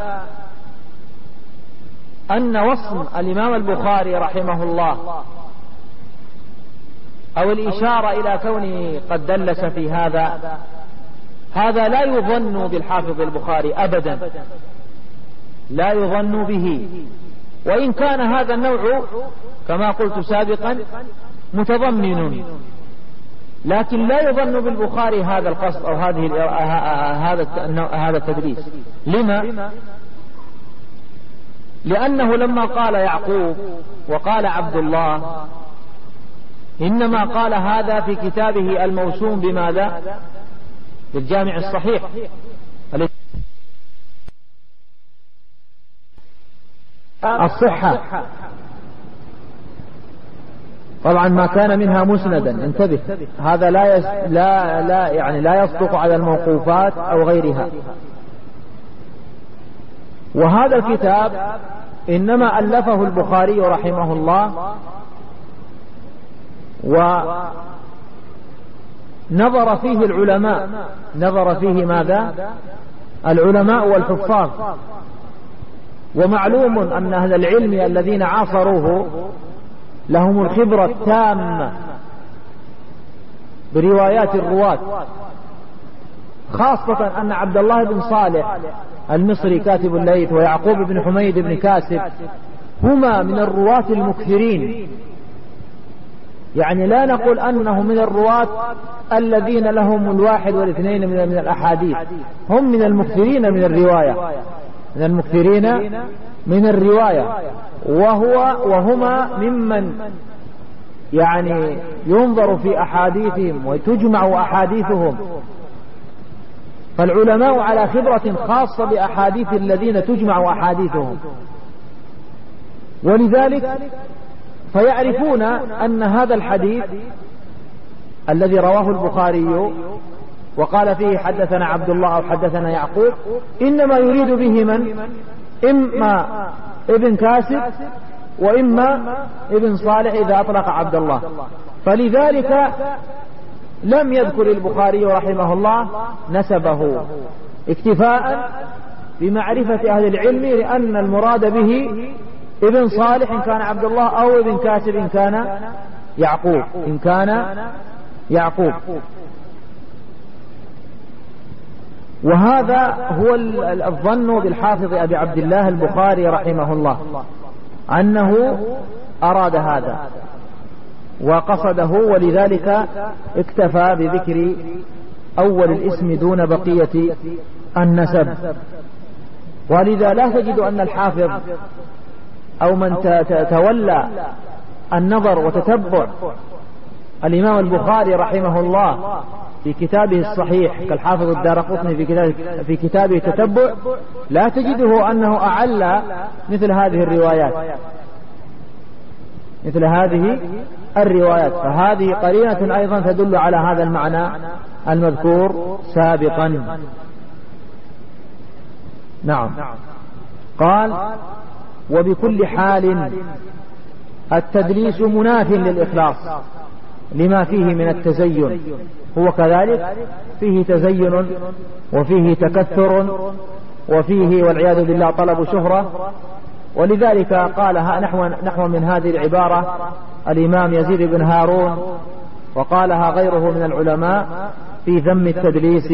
أن وصم الإمام البخاري رحمه الله أو الإشارة إلى كونه قد دلس في هذا لا يظن بالحافظ البخاري أبدا، لا يظن به، وإن كان هذا النوع كما قلت سابقا متضمن، لكن لا يظن بالبخاري هذا القصد أو هذا التدليس. لما؟ لأنه لما قال يعقوب وقال عبد الله إنما قال هذا في كتابه الموسوم بماذا؟ بالجامع الصحيح. الصحة طبعا ما كان منها مسندا، انتبه، هذا لا يصدق على الموقوفات أو غيرها. وهذا الكتاب إنما ألفه البخاري رحمه الله ونظر فيه العلماء، نظر فيه ماذا؟ العلماء والحفاظ. ومعلوم أن أهل العلم الذين عاصروه لهم الخبرة التامة بروايات الرواة، خاصة أن عبد الله بن صالح المصري كاتب الليث ويعقوب بن حميد بن كاسب هما من الرواة المكثرين، يعني لا نقول أنه من الرواة الذين لهم الواحد والاثنين من الأحاديث، هم من المكثرين من الرواية، من المكثرين من الرواية، وهما ممن يعني ينظر في أحاديثهم وتجمع أحاديثهم. فالعلماء على خبرة خاصة بأحاديث الذين تجمع أحاديثهم، ولذلك فيعرفون أن هذا الحديث الذي رواه البخاري وقال فيه حدثنا عبد الله أو حدثنا يعقوب إنما يريد به من؟ إما ابن كاسب وإما ابن صالح إذا أطلق عبد الله. فلذلك لم يذكر البخاري رحمه الله نسبه، اكتفاء بمعرفة أهل العلم، لأن المراد به ابن صالح إن كان عبد الله أو ابن كاسب إن كان يعقوب. وهذا هو الظن بالحافظ أبي عبد الله البخاري رحمه الله، أنه أراد هذا وقصده، ولذلك اكتفى بذكر أول الاسم دون بقية النسب. ولذا لا تجد أن الحافظ أو من تولى النظر وتتبع الإمام البخاري رحمه الله في كتابه الصحيح كالحافظ الدارقطني في كتابه التتبع لا تجده أنه أعلى مثل هذه الروايات، فهذه قرينة أيضا تدل على هذا المعنى المذكور سابقا. نعم. قال: وبكل حال التدليس مناف للإخلاص لما فيه من التزين، هو كذلك فيه تزين وفيه تكثر وفيه والعياذ بالله طلب شهرة. ولذلك قالها نحو من هذه العبارة الإمام يزيد بن هارون، وقالها غيره من العلماء في ذم التدليس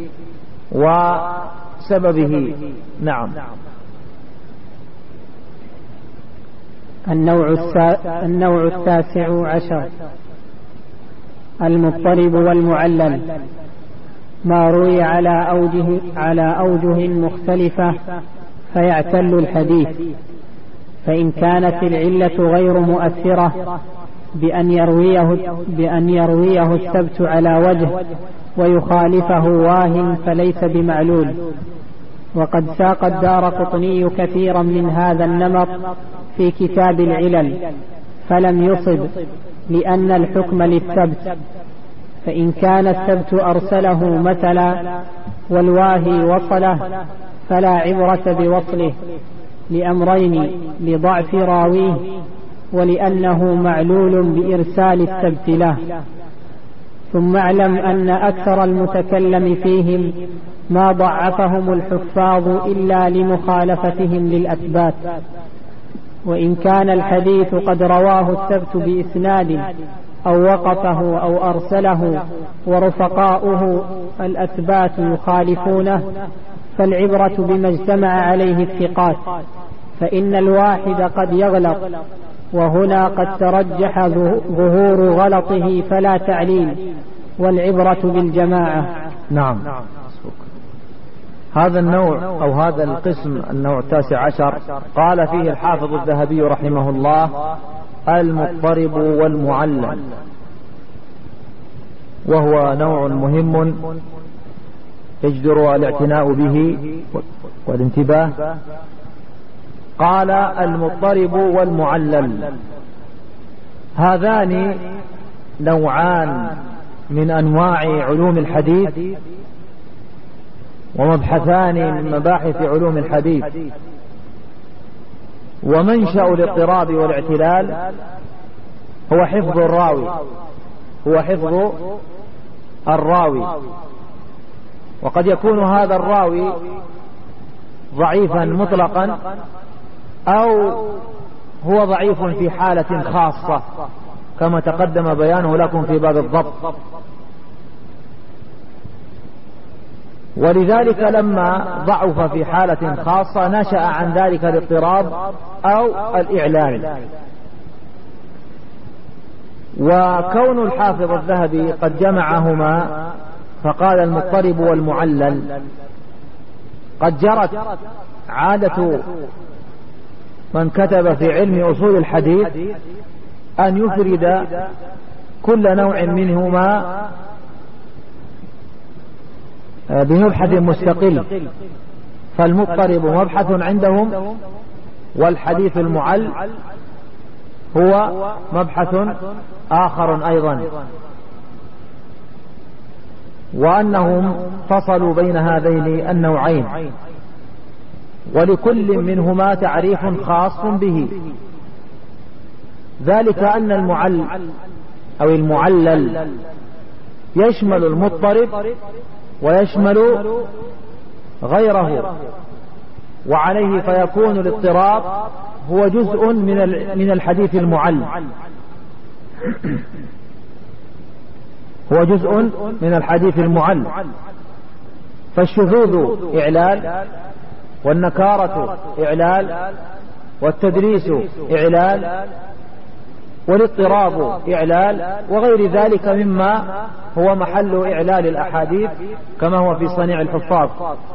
وسببه. نعم. النوع 19 المضطرب والمعلل، ما روي على أوجه مختلفة فيعتل الحديث، فإن كانت العلة غير مؤثرة بأن يرويه الثبت على وجه ويخالفه واه فليس بمعلول. وقد ساق الدارقطني كثيرا من هذا النمط في كتاب العلل فلم يصب، لأن الحكم للثبت، فإن كان الثبت أرسله مثلا والواهي وصله فلا عبرة بوصله لأمرين: لضعف راويه ولأنه معلول بإرسال الثبت له. ثم اعلم أن أكثر المتكلم فيهم ما ضعفهم الحفاظ إلا لمخالفتهم للأثبات، وإن كان الحديث قد رواه الثبت بإسناد أو وقفه أو أرسله ورفقاؤه الأثبات يخالفونه، فالعبرة بما اجتمع عليه الثقات، فإن الواحد قد يغلط، وهنا قد ترجح ظهور غلطه فلا تعليل، والعبرة بالجماعة. نعم. هذا النوع أو هذا القسم النوع 19 قال فيه الحافظ الذهبي رحمه الله: المضطرب والمعلل، وهو نوع مهم يجدر الاعتناء به والانتباه. قال: المضطرب والمعلل هذان نوعان من أنواع علوم الحديث، ومبحثان من مباحث علوم الحديث. ومنشأ الاضطراب والاعتلال هو حفظ الراوي، وقد يكون هذا الراوي ضعيفا مطلقا، أو هو ضعيف في حالة خاصة كما تقدم بيانه لكم في باب الضبط. ولذلك لما ضعف في حالة خاصة نشأ عن ذلك الاضطراب أو الإعلال. وكون الحافظ الذهبي قد جمعهما فقال المضطرب والمعلل، قد جرت عادة من كتب في علم أصول الحديث أن يفرد كل نوع منهما بمبحث مستقل، فالمضطرب مبحث عندهم، والحديث المعل هو مبحث آخر أيضا، وأنهم فصلوا بين هذين النوعين، ولكل منهما تعريف خاص به. ذلك أن المعل أو المعلل يشمل المضطرب ويشمل غيره، وعليه فيكون الاضطراب هو جزء من الحديث المعل، هو جزء من الحديث المعل. فالشذوذ إعلال، والنكارة إعلال، والتدريس إعلال، والاضطراب إعلال، وغير ذلك مما هو محل إعلال الأحاديث كما هو في صنيع الحفاظ.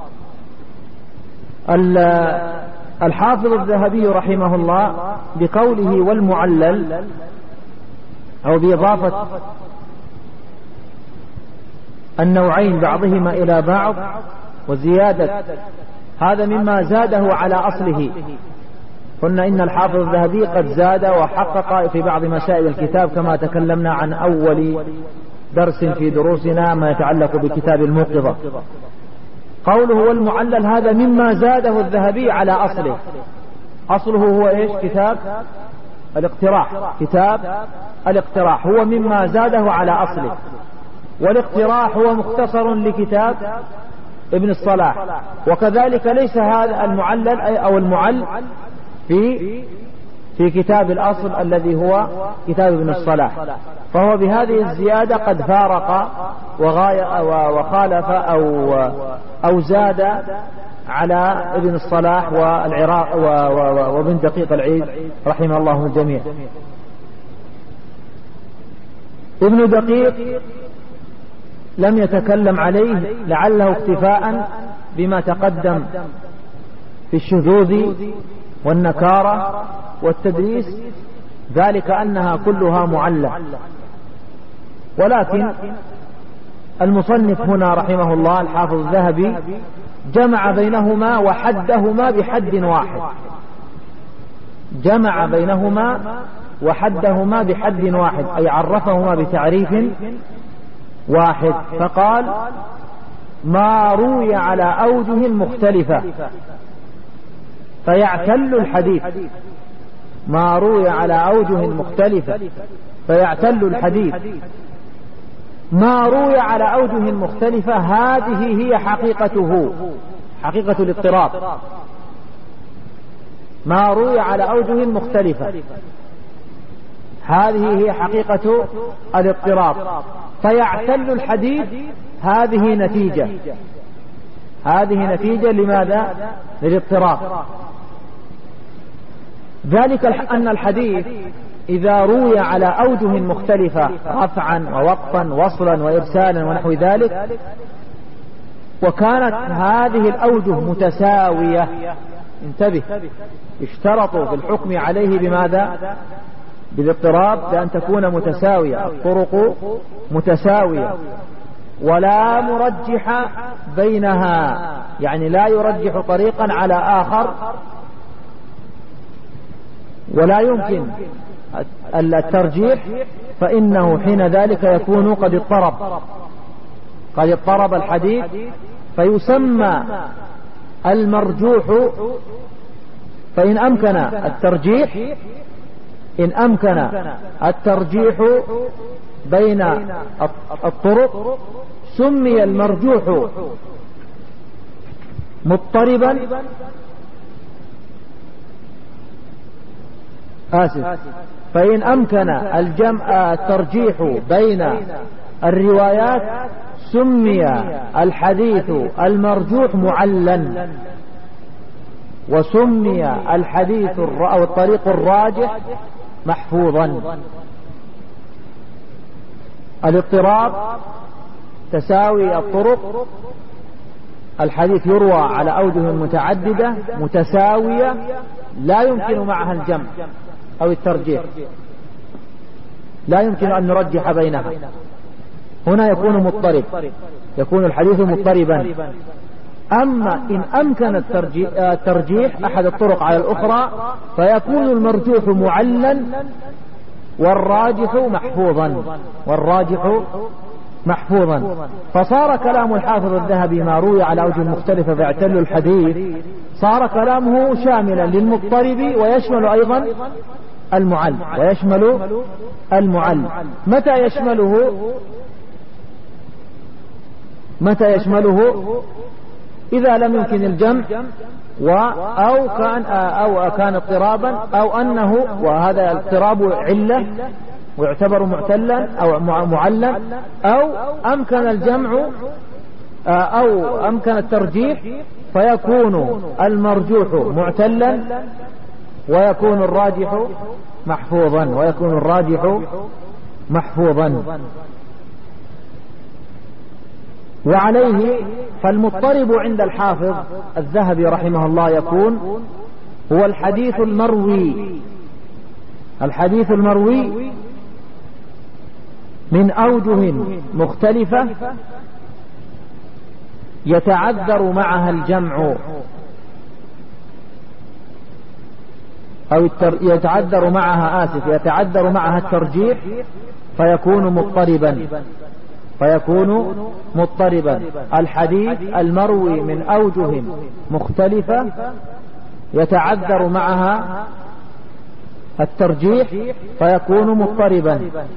الحافظ الذهبي رحمه الله بقوله والمعلل، أو بإضافة النوعين بعضهما إلى بعض وزيادة، هذا مما زاده على أصله. قلنا إن الحافظ الذهبي قد زاد وحقق في بعض مسائل الكتاب كما تكلمنا عن أول درس في دروسنا ما يتعلق بكتاب الموقظة. قوله والمعلل هذا مما زاده الذهبي على أصله. أصله هو إيش؟ كتاب الاقتراح. كتاب الاقتراح هو مما زاده على أصله، والاقتراح هو مختصر لكتاب ابن الصلاح. وكذلك ليس هذا المعلل أو المعل في كتاب الأصل الذي هو كتاب ابن الصلاح، فهو بهذه الزيادة قد فارق وخالف أو زاد على ابن الصلاح والعراق وابن دقيق العيد رحمه الله الجميع. ابن دقيق لم يتكلم عليه لعله اكتفاء بما تقدم في الشذوذ والنكارة والتدريس، ذلك أنها كلها معلة. ولكن المصنف هنا رحمه الله الحافظ الذهبي جمع بينهما وحدهما بحد واحد، جمع بينهما وحدهما بحد واحد، أي عرفهما بتعريف واحد، فقال ما روي على أوجه مختلفة فيعتل الحديث. ما روي على أوجه مختلفة فيعتل الحديث. ما روي على أوجه مختلفة هذه هي حقيقته، حقيقة الاضطراب. ما روي على أوجه مختلفة هذه هي حقيقة الاضطراب. فيعتل الحديث هذه نتيجة، هذه نتيجة لماذا؟ للاضطراب. ذلك أن الحديث إذا روي على أوجه مختلفة رفعا ووقفا وصلا وإرسالا ونحو ذلك، وكانت هذه الأوجه متساوية، انتبه، اشترطوا في الحكم عليه بماذا؟ بالاضطراب، بأن تكون متساوية، الطرق متساوية ولا مرجح بينها، يعني لا يرجح طريقا على آخر، ولا يمكن الترجيح، فإنه حين ذلك يكون قد اضطرب الحديث، فيسمى المرجوح. فإن أمكن الترجيح، إن أمكن الترجيح بين الطرق سمي المرجوح مضطربا، فإن أمكن الترجيح بين الروايات سمي الحديث المرجوح معلا، وسمي الحديث أو الطريق الراجح محفوظا. الاضطراب تساوي الطرق، الحديث يروى على أوجه متعددة متساوية لا يمكن معها الجمع أو الترجيح، لا يمكن أن نرجح بينها، هنا يكون مضطرب، يكون الحديث مضطربا. أما إن أمكن الترجيح أحد الطرق على الأخرى فيكون المرجوح معلا والراجح محفوظا. فصار كلام الحافظ الذهبي ما روي على أوجه مختلفة فيعتل الحديث، صار كلامه شاملا للمضطرب ويشمل أيضا المعل. متى يشمله؟ إذا لم يمكن الجمع أو كان اضطرابا، أو أنه وهذا الاضطراب علة ويعتبر معتلا أو معلا، أو أمكن الجمع أو أمكن الترجيح فيكون المرجوح معتلا ويكون الراجح محفوظا. وعليه فالمضطرب عند الحافظ الذهبي رحمه الله يكون هو الحديث المروي من أوجه مختلفة يتعذر معها الجمع أو يتعذر معها يتعذر معها الترجيح فيكون مضطربا. الحديث المروي من أوجه مختلفة يتعذر معها الترجيح فيكون مضطربا.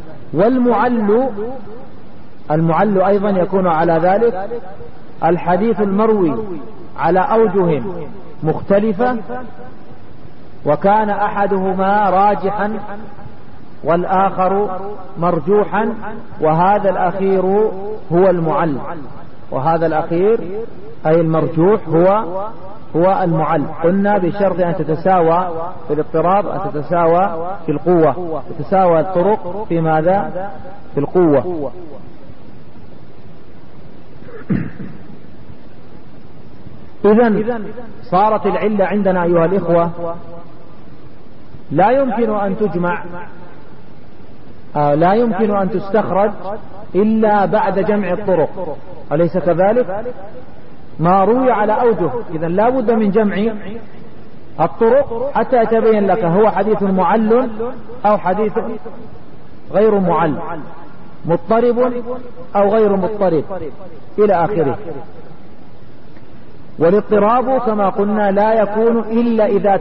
والمعل أيضا يكون على ذلك. الحديث المروي على أوجه مختلفة وكان أحدهما راجحا والآخر مرجوحا، وهذا الأخير هو المعل، وهذا الأخير أي المرجوح هو المعل. قلنا بشرط أن تتساوى في الاضطراب، أن تتساوى في القوة، تتساوى الطرق في ماذا؟ في القوة. إذن صارت العلة عندنا أيها الإخوة لا يمكن أن تجمع، لا يمكن أن تستخرج إلا بعد جمع الطرق، أليس كذلك؟ ما روي على أوجه، إذن لا بد من جمع الطرق حتى يتبين لك هو حديث معل أو حديث غير معل، مضطرب أو غير مضطرب إلى آخره. والاضطراب كما قلنا لا يكون إلا إذا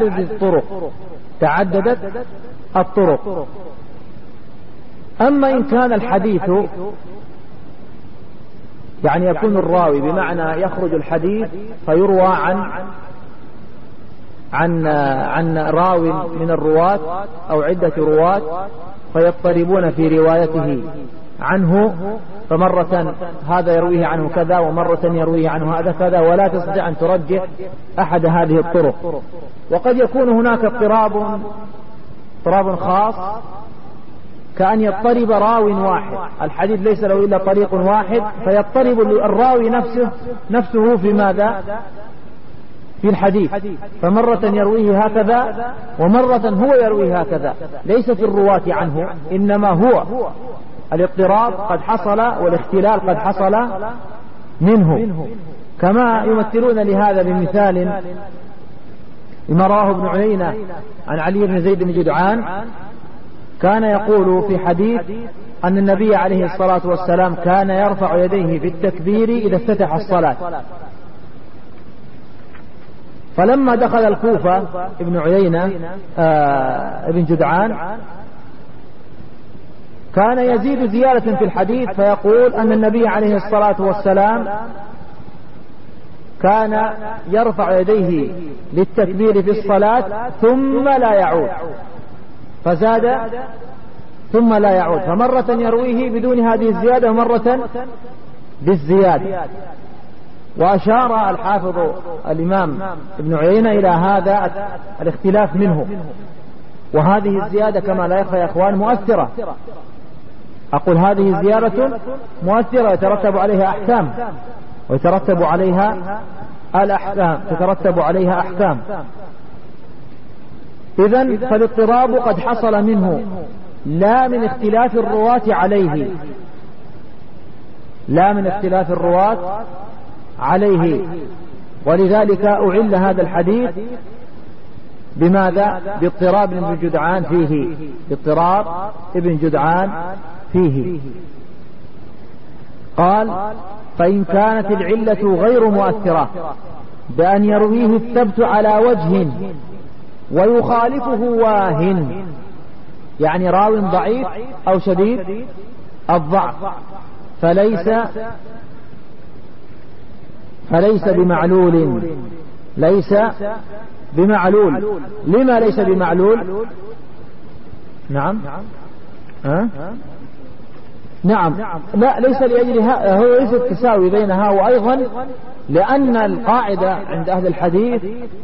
تعددت الطرق. أما إن كان الحديث يعني يكون الراوي بمعنى يخرج الحديث فيروى عن راو من الرواة أو عدة رواة فيضطربون في روايته عنه، فمرة هذا يرويه عنه كذا ومرة يرويه عنه هذا كذا، ولا تستطيع أن ترجح أحد هذه الطرق. وقد يكون هناك اضطراب خاص كأن يضطرب راو واحد، الحديث ليس له إلا طريق واحد فيضطرب الراوي نفسه في ماذا؟ في الحديث، فمرة يرويه هكذا ومرة هو يرويه هكذا، ليس في الرواة عنه، إنما هو الاضطراب قد حصل والاختلال قد حصل منه. كما يمثلون لهذا بمثال لما رواه ابن عيينة عن علي بن زيد بن جدعان، كان يقول في حديث أن النبي عليه الصلاة والسلام كان يرفع يديه في التكبير إذا افتتح الصلاة. فلما دخل الكوفة ابن عيينة ابن جدعان كان يزيد زيادة في الحديث فيقول أن النبي عليه الصلاة والسلام كان يرفع يديه للتكبير في الصلاة ثم لا يعود، فزاد ثم لا يعود، فمرة يرويه بدون هذه الزيادة ومرة بالزيادة. وأشار الحافظ الإمام ابن عيينة إلى هذا الاختلاف منه، وهذه الزيادة كما لا يخفى يا أخوان مؤثرة. أقول هذه زيادة مؤثرة يترتب عليها أحكام ويترتب عليها الأحكام، تترتب عليها أحكام. إذن فالاضطراب قد حصل منه لا من اختلاف الرواة عليه، لا من اختلاف الرواة عليه، ولذلك أعل هذا الحديث بماذا؟ باضطراب ابن جدعان فيه، باضطراب ابن جدعان فيه. قال: فإن كانت العلة غير مؤثرة بأن يرويه الثبت على وجه ويخالفه واهن، يعني راو ضعيف أو شديد الضعف، فليس بمعلول، ليس بمعلول. لما ليس بمعلول؟ نعم نعم، لا ليس لأجلها، هو ليس التساوي بينها، وأيضا لأن القاعدة عند أهل الحديث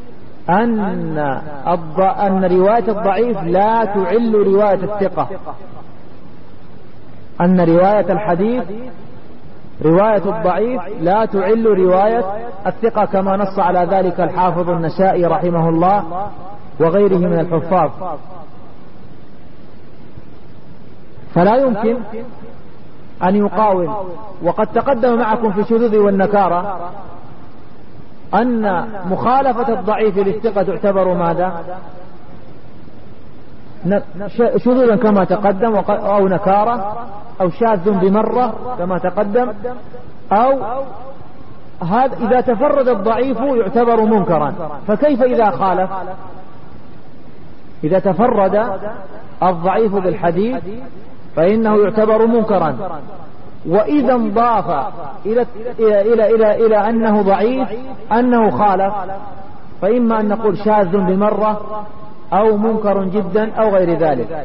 أن رواية الضعيف لا تعل رواية الثقة، أن رواية الحديث رواية الضعيف لا تعل رواية الثقة، كما نص على ذلك الحافظ النسائي رحمه الله وغيره من الحفاظ. فلا يمكن أن يقاوم. وقد تقدم معكم في الشذوذ والنكارة أن مخالفة الضعيف للثقة تعتبر ماذا؟ شذوذا كما تقدم، أو نكارة، أو شاذ بمرة كما تقدم، أو هذا إذا تفرد الضعيف يعتبر منكرا. فكيف إذا خالف؟ إذا تفرد الضعيف بالحديث فإنه يعتبر منكرا. وإذا انضاف إلى أنه ضعيف أنه خالف، فإما أن نقول شاذ بمرة أو منكر جدا أو غير ذلك.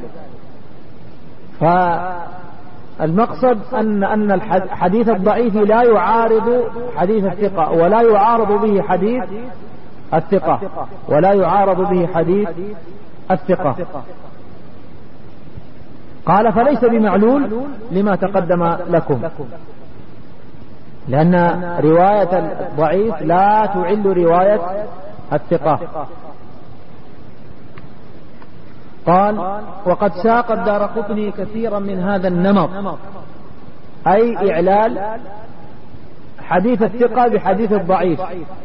فالمقصد أن الحديث الضعيف لا يعارض حديث الثقة، ولا يعارض به حديث الثقة، ولا يعارض به حديث الثقة. قال فليس بمعلول لما تقدم لكم، لأن رواية الضعيف لا تعل رواية الثقة. قال وقد ساق الدارقطني كثيرا من هذا النمط، أي إعلال حديث الثقة بحديث الضعيف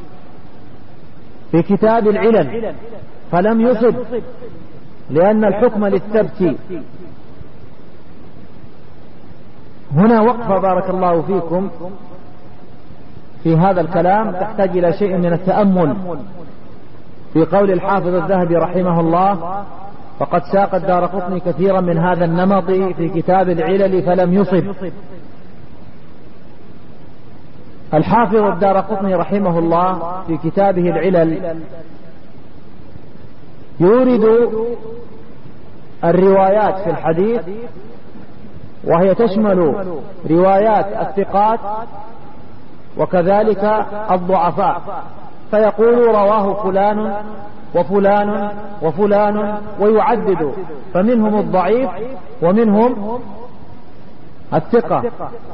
في كتاب العلل، فلم يصب، لأن الحكم للثبت. هنا وقفة بارك الله فيكم في هذا الكلام تحتاج إلى شيء من التأمل في قول الحافظ الذهبي رحمه الله: فقد ساق الدارقطني كثيرا من هذا النمط في كتاب العلل فلم يصب. الحافظ الدارقطني رحمه الله في كتابه العلل يورد الروايات في الحديث، وهي تشمل روايات الثقات وكذلك الضعفاء، فيقول رواه فلان وفلان وفلان، ويعدد، فمنهم الضعيف ومنهم الثقة،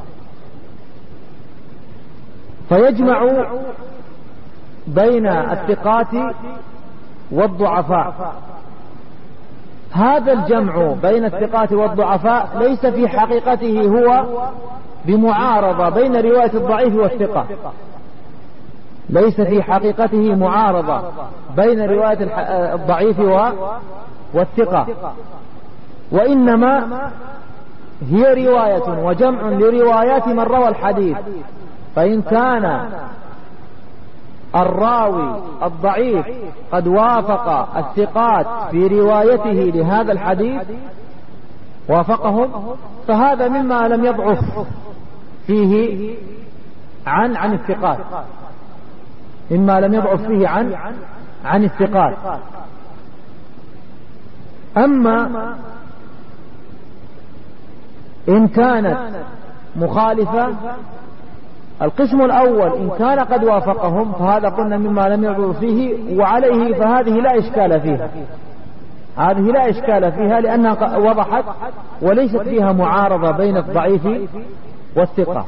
فيجمع بين الثقات والضعفاء. هذا الجمع بين الثقات والضعفاء ليس في حقيقته هو بمعارضة بين رواية الضعيف والثقة، ليس في حقيقته معارضة بين رواية الضعيف والثقة، وإنما هي رواية وجمع لروايات من روى الحديث. فإن كان الراوي الضعيف قد وافق الثقات في روايته لهذا الحديث، وافقهم، فهذا مما لم يضعف فيه عن الثقات، مما لم يضعف فيه عن الثقات. أما إن كانت مخالفة، القسم الأول إن كان قد وافقهم فهذا قلنا مما لم يضعف فيه، وعليه فهذه لا إشكال فيها، هذه لا إشكال فيها لأنها وضحت وليست فيها معارضة بين الضعيف والثقة.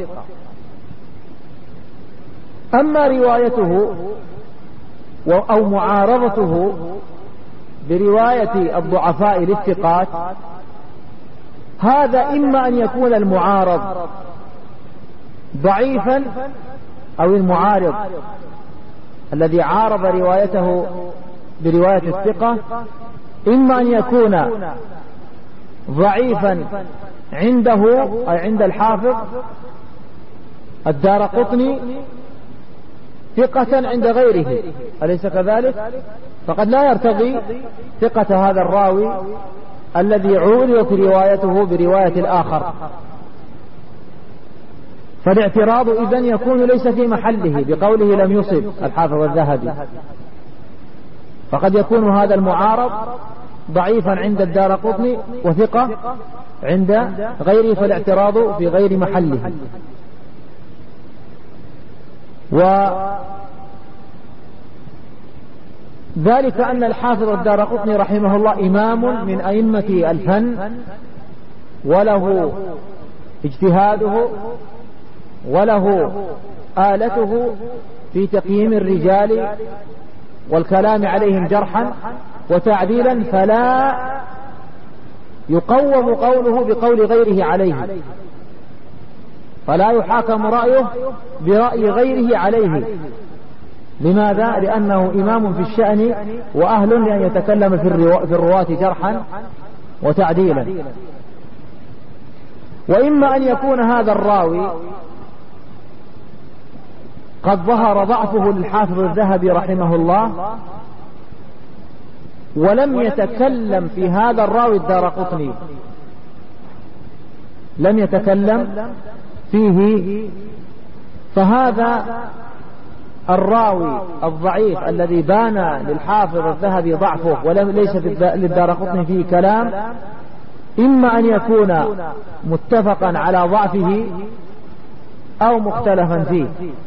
أما روايته أو معارضته برواية الضعفاء للثقات، هذا إما أن يكون المعارض ضعيفا، أو المعارض الذي عارض روايته برواية الثقة إما أن يكون ضعيفا عنده أي عند الحافظ الدارقطني، ثقة عند غيره، أليس كذلك؟ فقد لا يرتضي ثقة هذا الراوي الذي عورضت روايته برواية الآخر، فالاعتراض إذن يكون ليس في محله بقوله لم يصب الحافظ الذهبي. فقد يكون هذا المعارض ضعيفا عند الدارقطني وثقة عند غيره، فالاعتراض في غير محله. وذلك أن الحافظ الدارقطني رحمه الله إمام من أئمة الفن، وله اجتهاده وله آلته في تقييم الرجال والكلام عليهم جرحا وتعديلا، فلا يقوم قوله بقول غيره عليه، فلا يحاكم رأيه برأي غيره عليه. لماذا؟ لأنه إمام في الشأن وأهل لأن يتكلم في الرواة جرحا وتعديلا. وإما أن يكون هذا الراوي قد ظهر ضعفه للحافظ الذهبي رحمه الله ولم يتكلم في هذا الراوي الدارقطني، لم يتكلم فيه، فهذا الراوي الضعيف الذي بان للحافظ الذهبي ضعفه ولم ليس للدارقطني فيه كلام، إما أن يكون متفقا على ضعفه أو مختلفا فيه.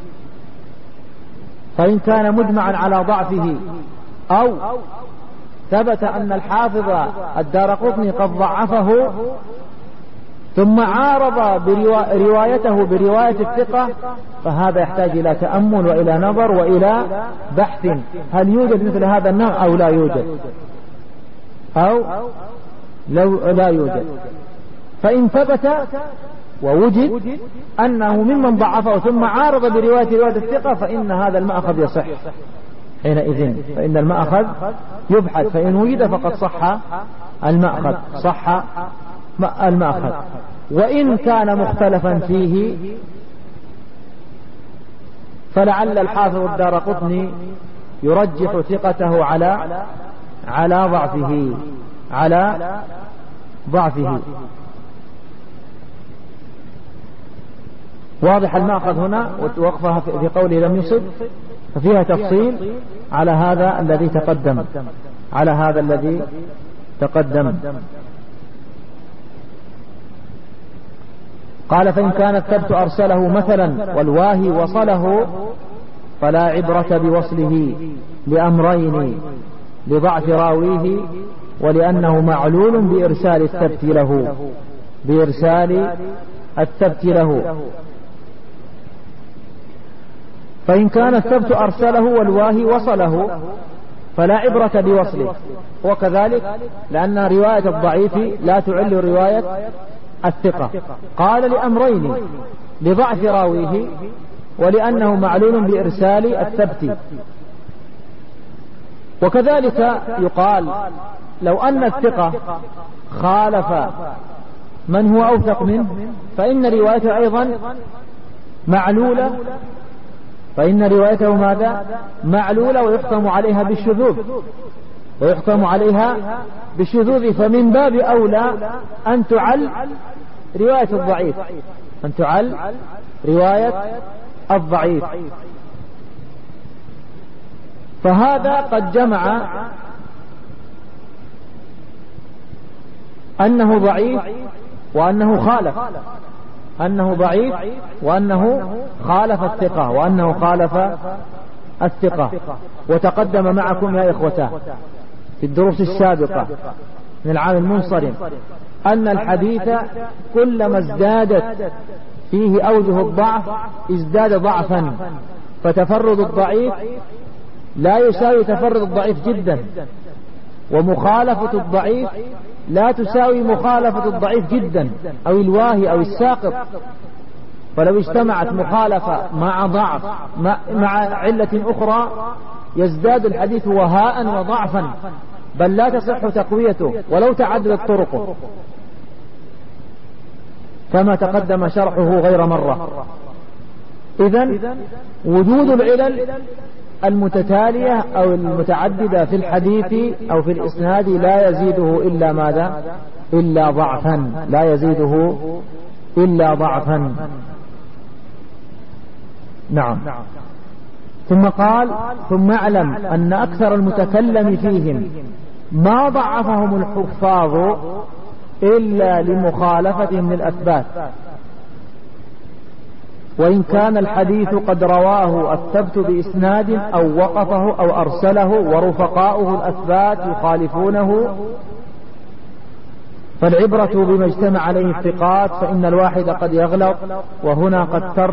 فإن كان مجمعا على ضعفه أو ثبت أن الحافظ الدارقطني قد ضعفه ثم عارض روايته برواية الثقة، فهذا يحتاج إلى تأمل وإلى نظر وإلى بحث، هل يوجد مثل هذا النوع أو لا يوجد، أو لو لا يوجد. فإن ثبت ووجد أنه ممن ضعفه ثم عارض برواية الثقة، فإن هذا المأخذ يصح حينئذ، فإن المأخذ يبحث، فإن وجد فقد صح المأخذ، صح المأخذ. وإن كان مختلفا فيه فلعل الحافظ الدارقطني يرجح ثقته على ضعفه. واضح المأخذ هنا، ووقفها في قوله لم يصب، ففيها تفصيل على هذا الذي تقدم. قال: فإن كان الثبت أرسله مثلا والواهي وصله فلا عبرة بوصله لأمرين: لضعف راويه ولأنه معلول بإرسال الثبت له. فإن كان الثبت أرسله والواهي وصله فلا عبرة بوصله، وكذلك لأن رواية الضعيف لا تعل رواية الثقة. قال: لأمرين: لضعف راويه ولأنه معلول بإرسال الثبت. وكذلك يقال لو أن الثقة خالف من هو أوثق منه فإن روايته أيضا معلولة، ويحكم بالشذوذ، فمن باب أولى أن تعل رواية الضعيف، فهذا قد جمع أنه ضعيف وأنه خالف الثقة. وتقدم معكم يا إخوتان في الدروس السابقة من العام المنصرم أن الحديث كلما ازدادت فيه أوجه الضعف ازداد ضعفا، فتفرد الضعيف لا يساوي تفرد الضعيف جدا، ومخالفة الضعيف لا تساوي مخالفة الضعيف جدا أو الواهي أو الساقط. فلو اجتمعت مخالفة مع ضعف مع علة أخرى يزداد الحديث وهاء وضعفا، بل لا تصح تقويته ولو تعددت طرقه، كما تقدم شرحه غير مرة. إذن وجود العلل المتتالية أو المتعددة في الحديث أو في الإسناد لا يزيده إلا ماذا؟ إلا ضعفا. نعم. ثم قال: ثم اعلم أن أكثر المتكلم فيهم ما ضعفهم الحفاظ إلا لمخالفتهم للأثبات، وإن كان الحديث قد رواه الثبت بإسناد أو وقفه أو أرسله ورفقاؤه الأثبات يخالفونه، فالعبرة بما اجتمع عليه الثقات، فإن الواحد قد يغلط، وهنا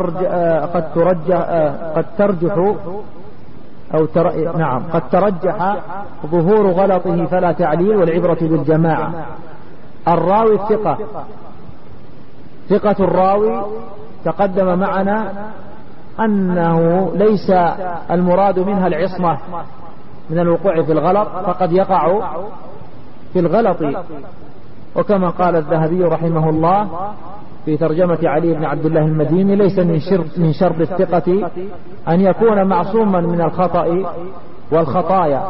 قد ترجح ظهور غلطه فلا تعليل، والعبرة بالجماعة. الراوي الثقة ثقة الراوي تقدم معنا أنه ليس المراد منها العصمة من الوقوع في الغلط، فقد يقع في الغلط. وكما قال الذهبي رحمه الله في ترجمة علي بن عبد الله المديني: ليس من شرط الثقة أن يكون معصوما من الخطأ والخطايا.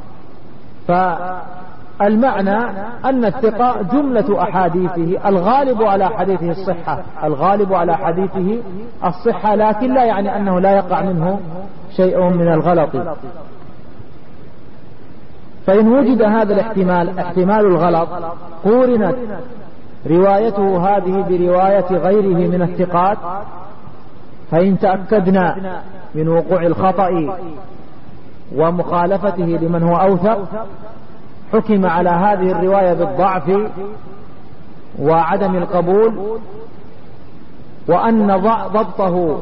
فالمعنى أن الثقة جملة أحاديثه الغالب على حديثه الصحة، الغالب على حديثه الصحة، لكن لا يعني أنه لا يقع منه شيء من الغلط. فإن وجد هذا الاحتمال، احتمال الغلط، قورنت روايته هذه برواية غيره من الثقات، فإن تأكدنا من وقوع الخطأ ومخالفته لمن هو أوثق، حكم على هذه الرواية بالضعف وعدم القبول، وأن ضبطه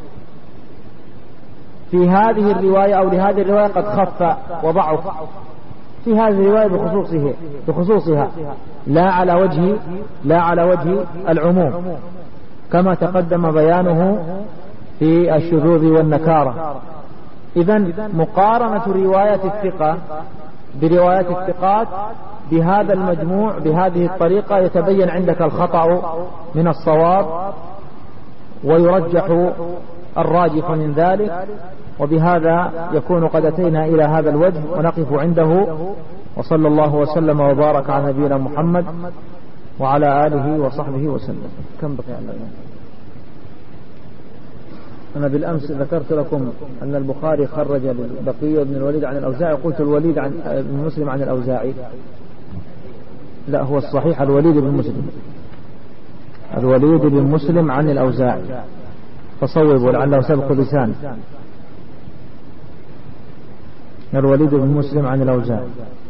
في هذه الرواية أو لهذه الرواية قد خف وضعف في هذه الرواية بخصوصها لا على وجه العموم، كما تقدم بيانه في الشذوذ والنكارة. إذن مقارنة رواية الثقة بروايات الثقات بهذا المجموع بهذه الطريقة يتبين عندك الخطأ من الصواب، ويرجح الراجح من ذلك. وبهذا يكون قد أتينا إلى هذا الوجه، ونقف عنده. وصلى الله وسلم وبارك على نبينا محمد وعلى آله وصحبه وسلم. كم بقي على الآن؟ أنا بالأمس ذكرت لكم أن البخاري خرج بقية بن الوليد عن الأوزاعي، قلت الوليد عن ابن مسلم عن الأوزاعي. لا، هو الصحيح الوليد بن مسلم، الوليد بن مسلم عن الأوزاعي، فصوبوا لعله سبق لسان. الوليد بن مسلم عن الأوزاعي.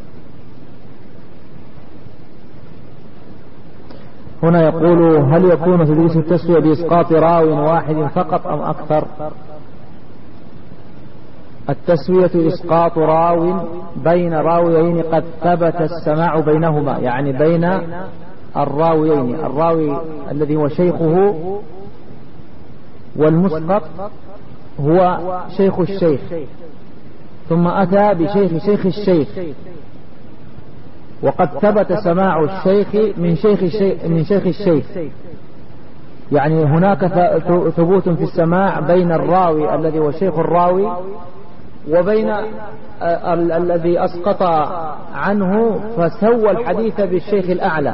هنا يقول: هل يكون تدريس التسوية بإسقاط راو واحد فقط أم أكثر؟ التسوية إسقاط راو بين راويين قد ثبت السماع بينهما، يعني بين الراويين، الراوي الذي هو شيخه والمسقط هو شيخ الشيخ، ثم أتى بشيخ شيخ الشيخ، وقد ثبت سماع الشيخ من شيخ الشيخ، يعني هناك ثبوت في السماع بين الراوي الذي هو شيخ الراوي وبين الذي أسقط عنه، فسوى الحديث بالشيخ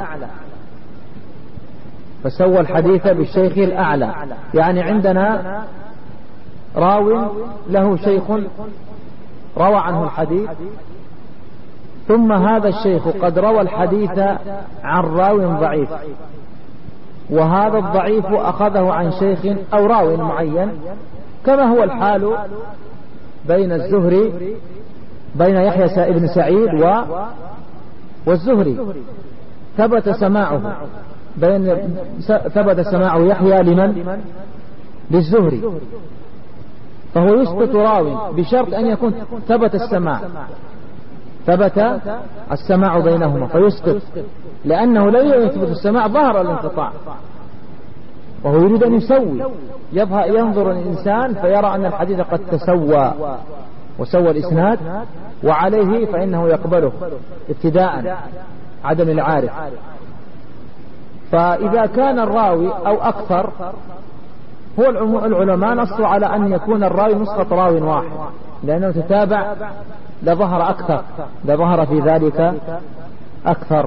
الأعلى، يعني عندنا راو له شيخ روى عنه الحديث، ثم هذا الشيخ قد روى الحديث عن راو ضعيف، وهذا الضعيف أخذه عن شيخ أو راو معين، كما هو الحال بين الزهري، بين يحيى بن سعيد والزهري. ثبت سماع يحيى لمن؟ للزهري، فهو يسقط راو بشرط أن يكون ثبت السماع بينهما، فيسقط، لأنه لو يثبت السماع ظهر الانقطاع، وهو يريد أن يسوي، ينظر الإنسان فيرى أن الحديث قد وسوى الإسناد، وعليه فإنه يقبله ابتداء عدم العارف. فإذا كان الراوي أو أكثر، هو العلماء نصوا على أن يكون الراوي مسقط راوي واحد، لأنه تتابع لظهر أكثر، لظهر في ذلك أكثر.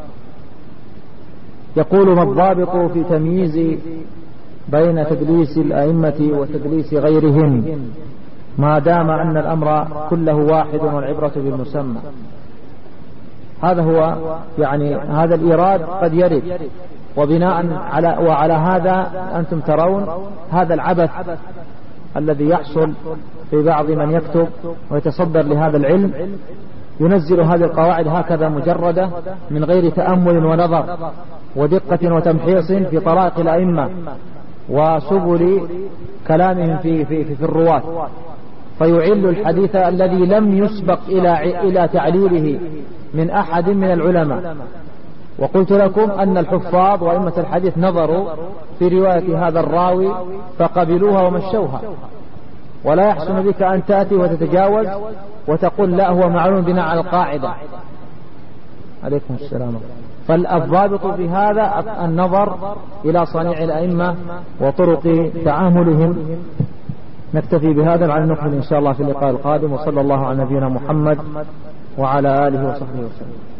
يقول: ما الضابط في تمييز بين تدليس الأئمة وتدليس غيرهم ما دام أن الأمر كله واحد والعبرة بالمسمى؟ هذا هو يعني هذا الإيراد قد يرد، وبناء على هذا أنتم ترون هذا العبث الذي يحصل في بعض من يكتب ويتصدر لهذا العلم، ينزل هذه القواعد هكذا مجردة من غير تأمل ونظر ودقة وتمحيص في طرائق الأئمة وسبل كلامهم في الرواة، فيعل الحديث الذي لم يسبق إلى تعليله من أحد من العلماء، وقلت لكم أن الحفاظ وأئمة الحديث نظروا في رواية هذا الراوي فقبلوها ومشوها، ولا يحسن بك أن تأتي وتتجاوز وتقول لا هو معلوم بناء على القاعدة. عليكم السلام. فالضابط في هذا النظر إلى صنيع الأئمة وطرق تعاملهم. نكتفي بهذا لعل نكمل إن شاء الله في اللقاء القادم، وصلى الله على نبينا محمد وعلى آله وصحبه وسلم.